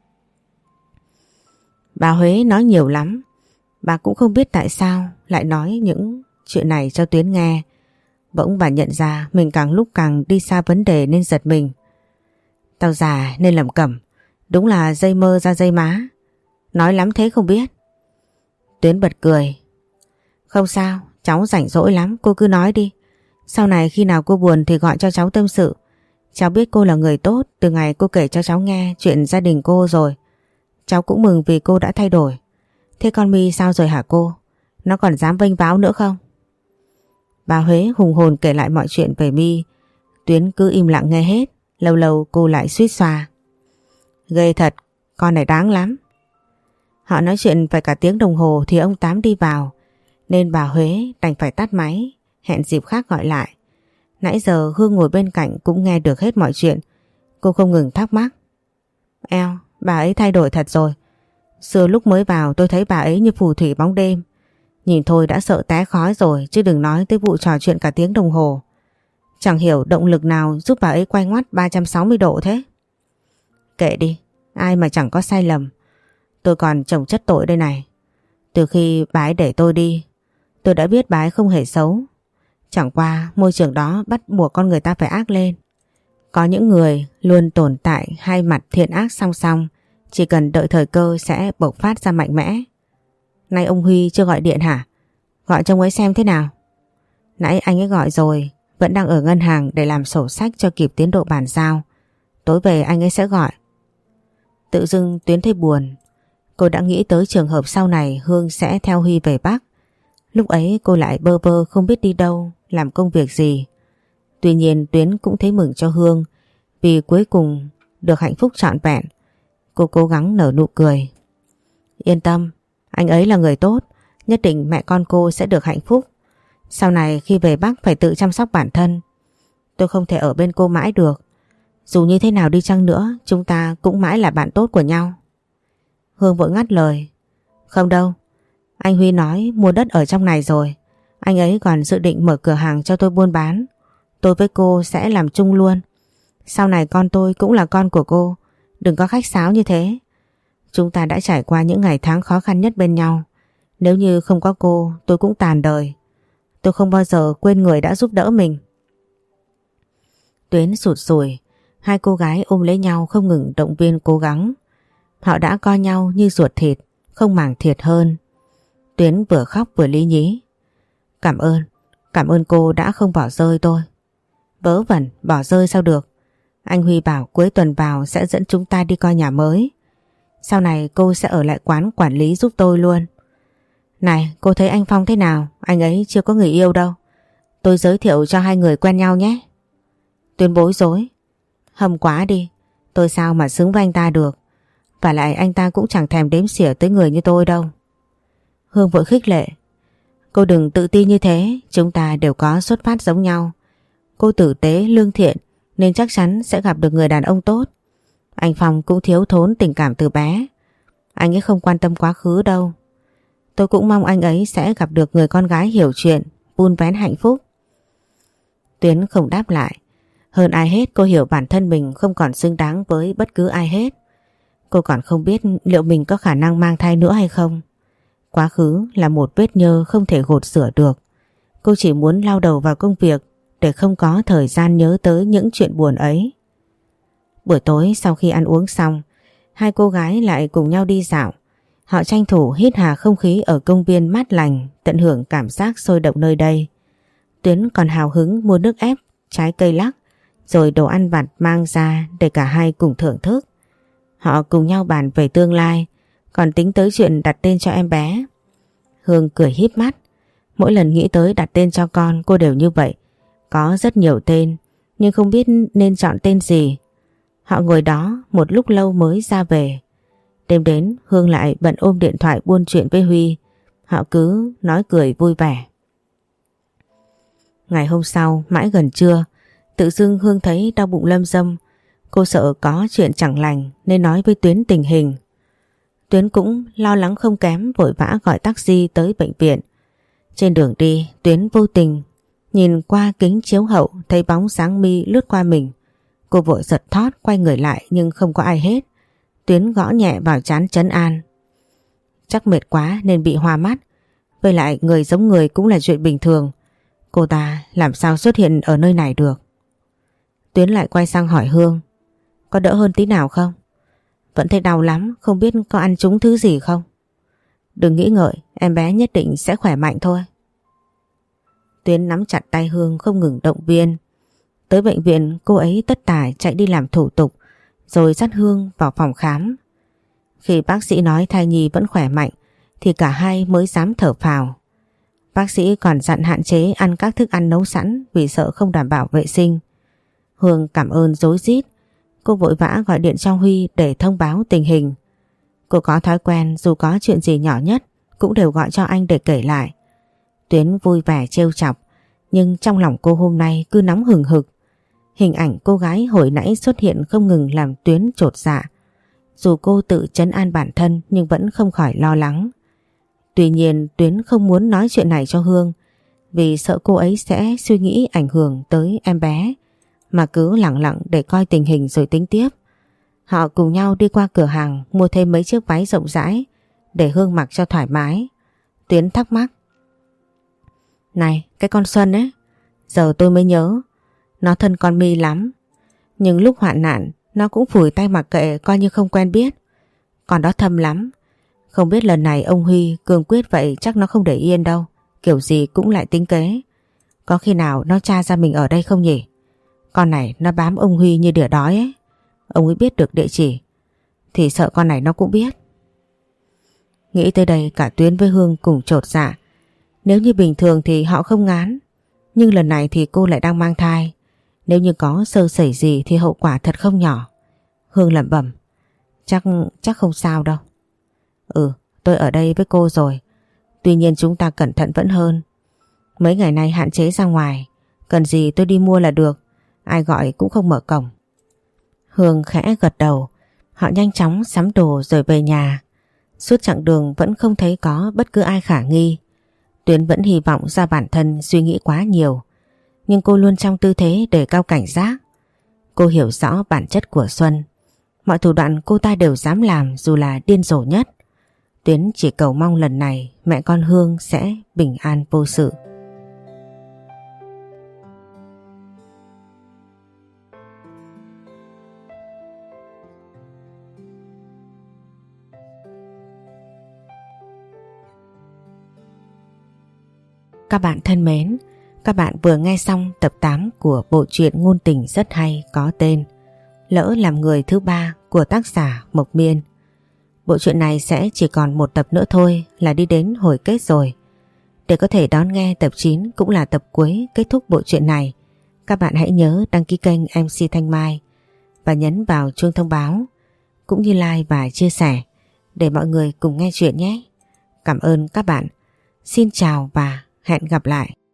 Bà Huế nói nhiều lắm. Bà cũng không biết tại sao lại nói những chuyện này cho Tuyến nghe. Bỗng bà nhận ra mình càng lúc càng đi xa vấn đề nên giật mình. Tao già nên lẩm cẩm. Đúng là dây mơ ra dây má. Nói lắm thế không biết. Tuyến bật cười. Không sao, cháu rảnh rỗi lắm, cô cứ nói đi. Sau này khi nào cô buồn thì gọi cho cháu tâm sự. Cháu biết cô là người tốt từ ngày cô kể cho cháu nghe chuyện gia đình cô rồi. Cháu cũng mừng vì cô đã thay đổi. Thế con My sao rồi hả cô? Nó còn dám vênh váo nữa không? Bà Huế hùng hồn kể lại mọi chuyện về My. Tuyến cứ im lặng nghe hết. Lâu lâu cô lại suýt xoa. Ghê thật, con này đáng lắm. Họ nói chuyện phải cả tiếng đồng hồ thì ông Tám đi vào. Nên bà Huế đành phải tắt máy, hẹn dịp khác gọi lại. Nãy giờ Hương ngồi bên cạnh cũng nghe được hết mọi chuyện. Cô không ngừng thắc mắc. Eo, bà ấy thay đổi thật rồi. Xưa lúc mới vào tôi thấy bà ấy như phù thủy bóng đêm. Nhìn thôi đã sợ té khói rồi, chứ đừng nói tới vụ trò chuyện cả tiếng đồng hồ. Chẳng hiểu động lực nào giúp bà ấy quay ngoắt ba trăm sáu mươi độ thế. Kệ đi, ai mà chẳng có sai lầm. Tôi còn chồng chất tội đây này. Từ khi bà ấy để tôi đi, tôi đã biết bà ấy không hề xấu. Chẳng qua môi trường đó bắt buộc con người ta phải ác lên. Có những người luôn tồn tại hai mặt thiện ác song song, chỉ cần đợi thời cơ sẽ bộc phát ra mạnh mẽ. Nay ông Huy chưa gọi điện hả? Gọi cho ông ấy xem thế nào. Nãy anh ấy gọi rồi, vẫn đang ở ngân hàng để làm sổ sách cho kịp tiến độ bàn giao. tối về anh ấy sẽ gọi. Tự dưng Tuyến thấy buồn. Cô đã nghĩ tới trường hợp sau này Hương sẽ theo Huy về Bắc. Lúc ấy cô lại bơ vơ không biết đi đâu, làm công việc gì. Tuy nhiên Tuyến cũng thấy mừng cho Hương vì cuối cùng được hạnh phúc trọn vẹn. Cô cố gắng nở nụ cười. Yên tâm, anh ấy là người tốt, nhất định mẹ con cô sẽ được hạnh phúc. Sau này khi về Bắc phải tự chăm sóc bản thân. Tôi không thể ở bên cô mãi được. Dù như thế nào đi chăng nữa, chúng ta cũng mãi là bạn tốt của nhau. Hương vội ngắt lời. Không đâu, anh Huy nói mua đất ở trong này rồi. Anh ấy còn dự định mở cửa hàng cho tôi buôn bán. Tôi với cô sẽ làm chung luôn. Sau này con tôi cũng là con của cô. Đừng có khách sáo như thế. Chúng ta đã trải qua những ngày tháng khó khăn nhất bên nhau. Nếu như không có cô, tôi cũng tàn đời. Tôi không bao giờ quên người đã giúp đỡ mình. Tuyến sụt sùi. Hai cô gái ôm lấy nhau không ngừng động viên cố gắng. Họ đã coi nhau như ruột thịt, không màng thiệt hơn. Tuyến vừa khóc vừa lý nhí. Cảm ơn, cảm ơn cô đã không bỏ rơi tôi. Vớ vẩn, bỏ rơi sao được. Anh Huy bảo cuối tuần vào sẽ dẫn chúng ta đi coi nhà mới. Sau này cô sẽ ở lại quán quản lý giúp tôi luôn. Này, cô thấy anh Phong thế nào? Anh ấy chưa có người yêu đâu. Tôi giới thiệu cho hai người quen nhau nhé. Tuyến bối rối. Hâm quá đi, tôi sao mà xứng với anh ta được. Và lại anh ta cũng chẳng thèm đếm xỉa tới người như tôi đâu. Hương vội khích lệ. Cô đừng tự ti như thế, chúng ta đều có xuất phát giống nhau. Cô tử tế, lương thiện nên chắc chắn sẽ gặp được người đàn ông tốt. Anh Phong cũng thiếu thốn tình cảm từ bé. Anh ấy không quan tâm quá khứ đâu. Tôi cũng mong anh ấy sẽ gặp được người con gái hiểu chuyện, vun vén hạnh phúc. Tuyến không đáp lại. Hơn ai hết cô hiểu bản thân mình không còn xứng đáng với bất cứ ai hết. Cô còn không biết liệu mình có khả năng mang thai nữa hay không. Quá khứ là một vết nhơ không thể gột rửa được. Cô chỉ muốn lao đầu vào công việc để không có thời gian nhớ tới những chuyện buồn ấy. Buổi tối sau khi ăn uống xong, hai cô gái lại cùng nhau đi dạo. Họ tranh thủ hít hà không khí ở công viên mát lành, tận hưởng cảm giác sôi động nơi đây. Tuyến còn hào hứng mua nước ép, trái cây lắc, rồi đồ ăn vặt mang ra để cả hai cùng thưởng thức. Họ cùng nhau bàn về tương lai, còn tính tới chuyện đặt tên cho em bé. Hương cười híp mắt. Mỗi lần nghĩ tới đặt tên cho con cô đều như vậy. Có rất nhiều tên, nhưng không biết nên chọn tên gì. Họ ngồi đó một lúc lâu mới ra về. Đêm đến Hương lại bận ôm điện thoại buôn chuyện với Huy. Họ cứ nói cười vui vẻ. Ngày hôm sau mãi gần trưa, tự dưng Hương thấy đau bụng lâm dâm. Cô sợ có chuyện chẳng lành nên nói với Tuyến tình hình. Tuyến cũng lo lắng không kém, vội vã gọi taxi tới bệnh viện. Trên đường đi Tuyến vô tình nhìn qua kính chiếu hậu thấy bóng dáng My lướt qua mình. Cô vội giật thót quay người lại nhưng không có ai hết. Tuyến gõ nhẹ vào trán trấn an. Chắc mệt quá nên bị hoa mắt. Với lại người giống người cũng là chuyện bình thường. Cô ta làm sao xuất hiện ở nơi này được. Tuyến lại quay sang hỏi Hương. Có đỡ hơn tí nào không? Vẫn thấy đau lắm, không biết có ăn trúng thứ gì không? Đừng nghĩ ngợi, em bé nhất định sẽ khỏe mạnh thôi. Tuyến nắm chặt tay Hương không ngừng động viên. Tới bệnh viện cô ấy tất tả chạy đi làm thủ tục rồi dắt Hương vào phòng khám. Khi bác sĩ nói thai nhi vẫn khỏe mạnh thì cả hai mới dám thở phào. Bác sĩ còn dặn hạn chế ăn các thức ăn nấu sẵn vì sợ không đảm bảo vệ sinh. Hương cảm ơn rối rít. Cô vội vã gọi điện cho Huy để thông báo tình hình. Cô có thói quen dù có chuyện gì nhỏ nhất cũng đều gọi cho anh để kể lại. Tuyến vui vẻ trêu chọc, nhưng trong lòng cô hôm nay cứ nóng hừng hực. Hình ảnh cô gái hồi nãy xuất hiện không ngừng làm Tuyến chột dạ. Dù cô tự trấn an bản thân nhưng vẫn không khỏi lo lắng. Tuy nhiên Tuyến không muốn nói chuyện này cho Hương vì sợ cô ấy sẽ suy nghĩ ảnh hưởng tới em bé, mà cứ lặng lặng để coi tình hình rồi tính tiếp. Họ cùng nhau đi qua cửa hàng mua thêm mấy chiếc váy rộng rãi để Hương mặc cho thoải mái. Tuyến thắc mắc. Này, cái con Xuân ấy, giờ tôi mới nhớ, nó thân con My lắm. Nhưng lúc hoạn nạn nó cũng phủi tay mặc kệ coi như không quen biết. Còn đó thâm lắm. Không biết lần này ông Huy cương quyết vậy chắc nó không để yên đâu. Kiểu gì cũng lại tính kế. Có khi nào nó tra ra mình ở đây không nhỉ? Con này nó bám ông Huy như đỉa đói ấy. ông ấy biết được địa chỉ thì sợ con này nó cũng biết. Nghĩ tới đây cả Tuyến với Hương cùng chột dạ. Nếu như bình thường thì họ không ngán, nhưng lần này thì cô lại đang mang thai. Nếu như có sơ sẩy gì thì hậu quả thật không nhỏ. Hương lẩm bẩm, chắc chắc không sao đâu. Ừ, tôi ở đây với cô rồi. Tuy nhiên chúng ta cẩn thận vẫn hơn. Mấy ngày nay hạn chế ra ngoài, cần gì tôi đi mua là được. Ai gọi cũng không mở cổng. Hương khẽ gật đầu. Họ nhanh chóng sắm đồ rồi về nhà. Suốt chặng đường vẫn không thấy có bất cứ ai khả nghi. Tuyến vẫn hy vọng ra bản thân suy nghĩ quá nhiều, nhưng cô luôn trong tư thế đề cao cảnh giác. Cô hiểu rõ bản chất của Xuân. Mọi thủ đoạn cô ta đều dám làm dù là điên rồ nhất. Tuyến chỉ cầu mong lần này mẹ con Hương sẽ bình an vô sự. Các bạn thân mến, các bạn vừa nghe xong tập tám của bộ truyện ngôn tình rất hay có tên Lỡ Làm Người Thứ Ba của tác giả Mộc Miên. Bộ truyện này sẽ chỉ còn một tập nữa thôi là đi đến hồi kết rồi. Để có thể đón nghe tập chín cũng là tập cuối kết thúc bộ truyện này, các bạn hãy nhớ đăng ký kênh em xê Thanh Mai và nhấn vào chuông thông báo, cũng như like và chia sẻ để mọi người cùng nghe chuyện nhé. Cảm ơn các bạn. Xin chào và hẹn gặp lại.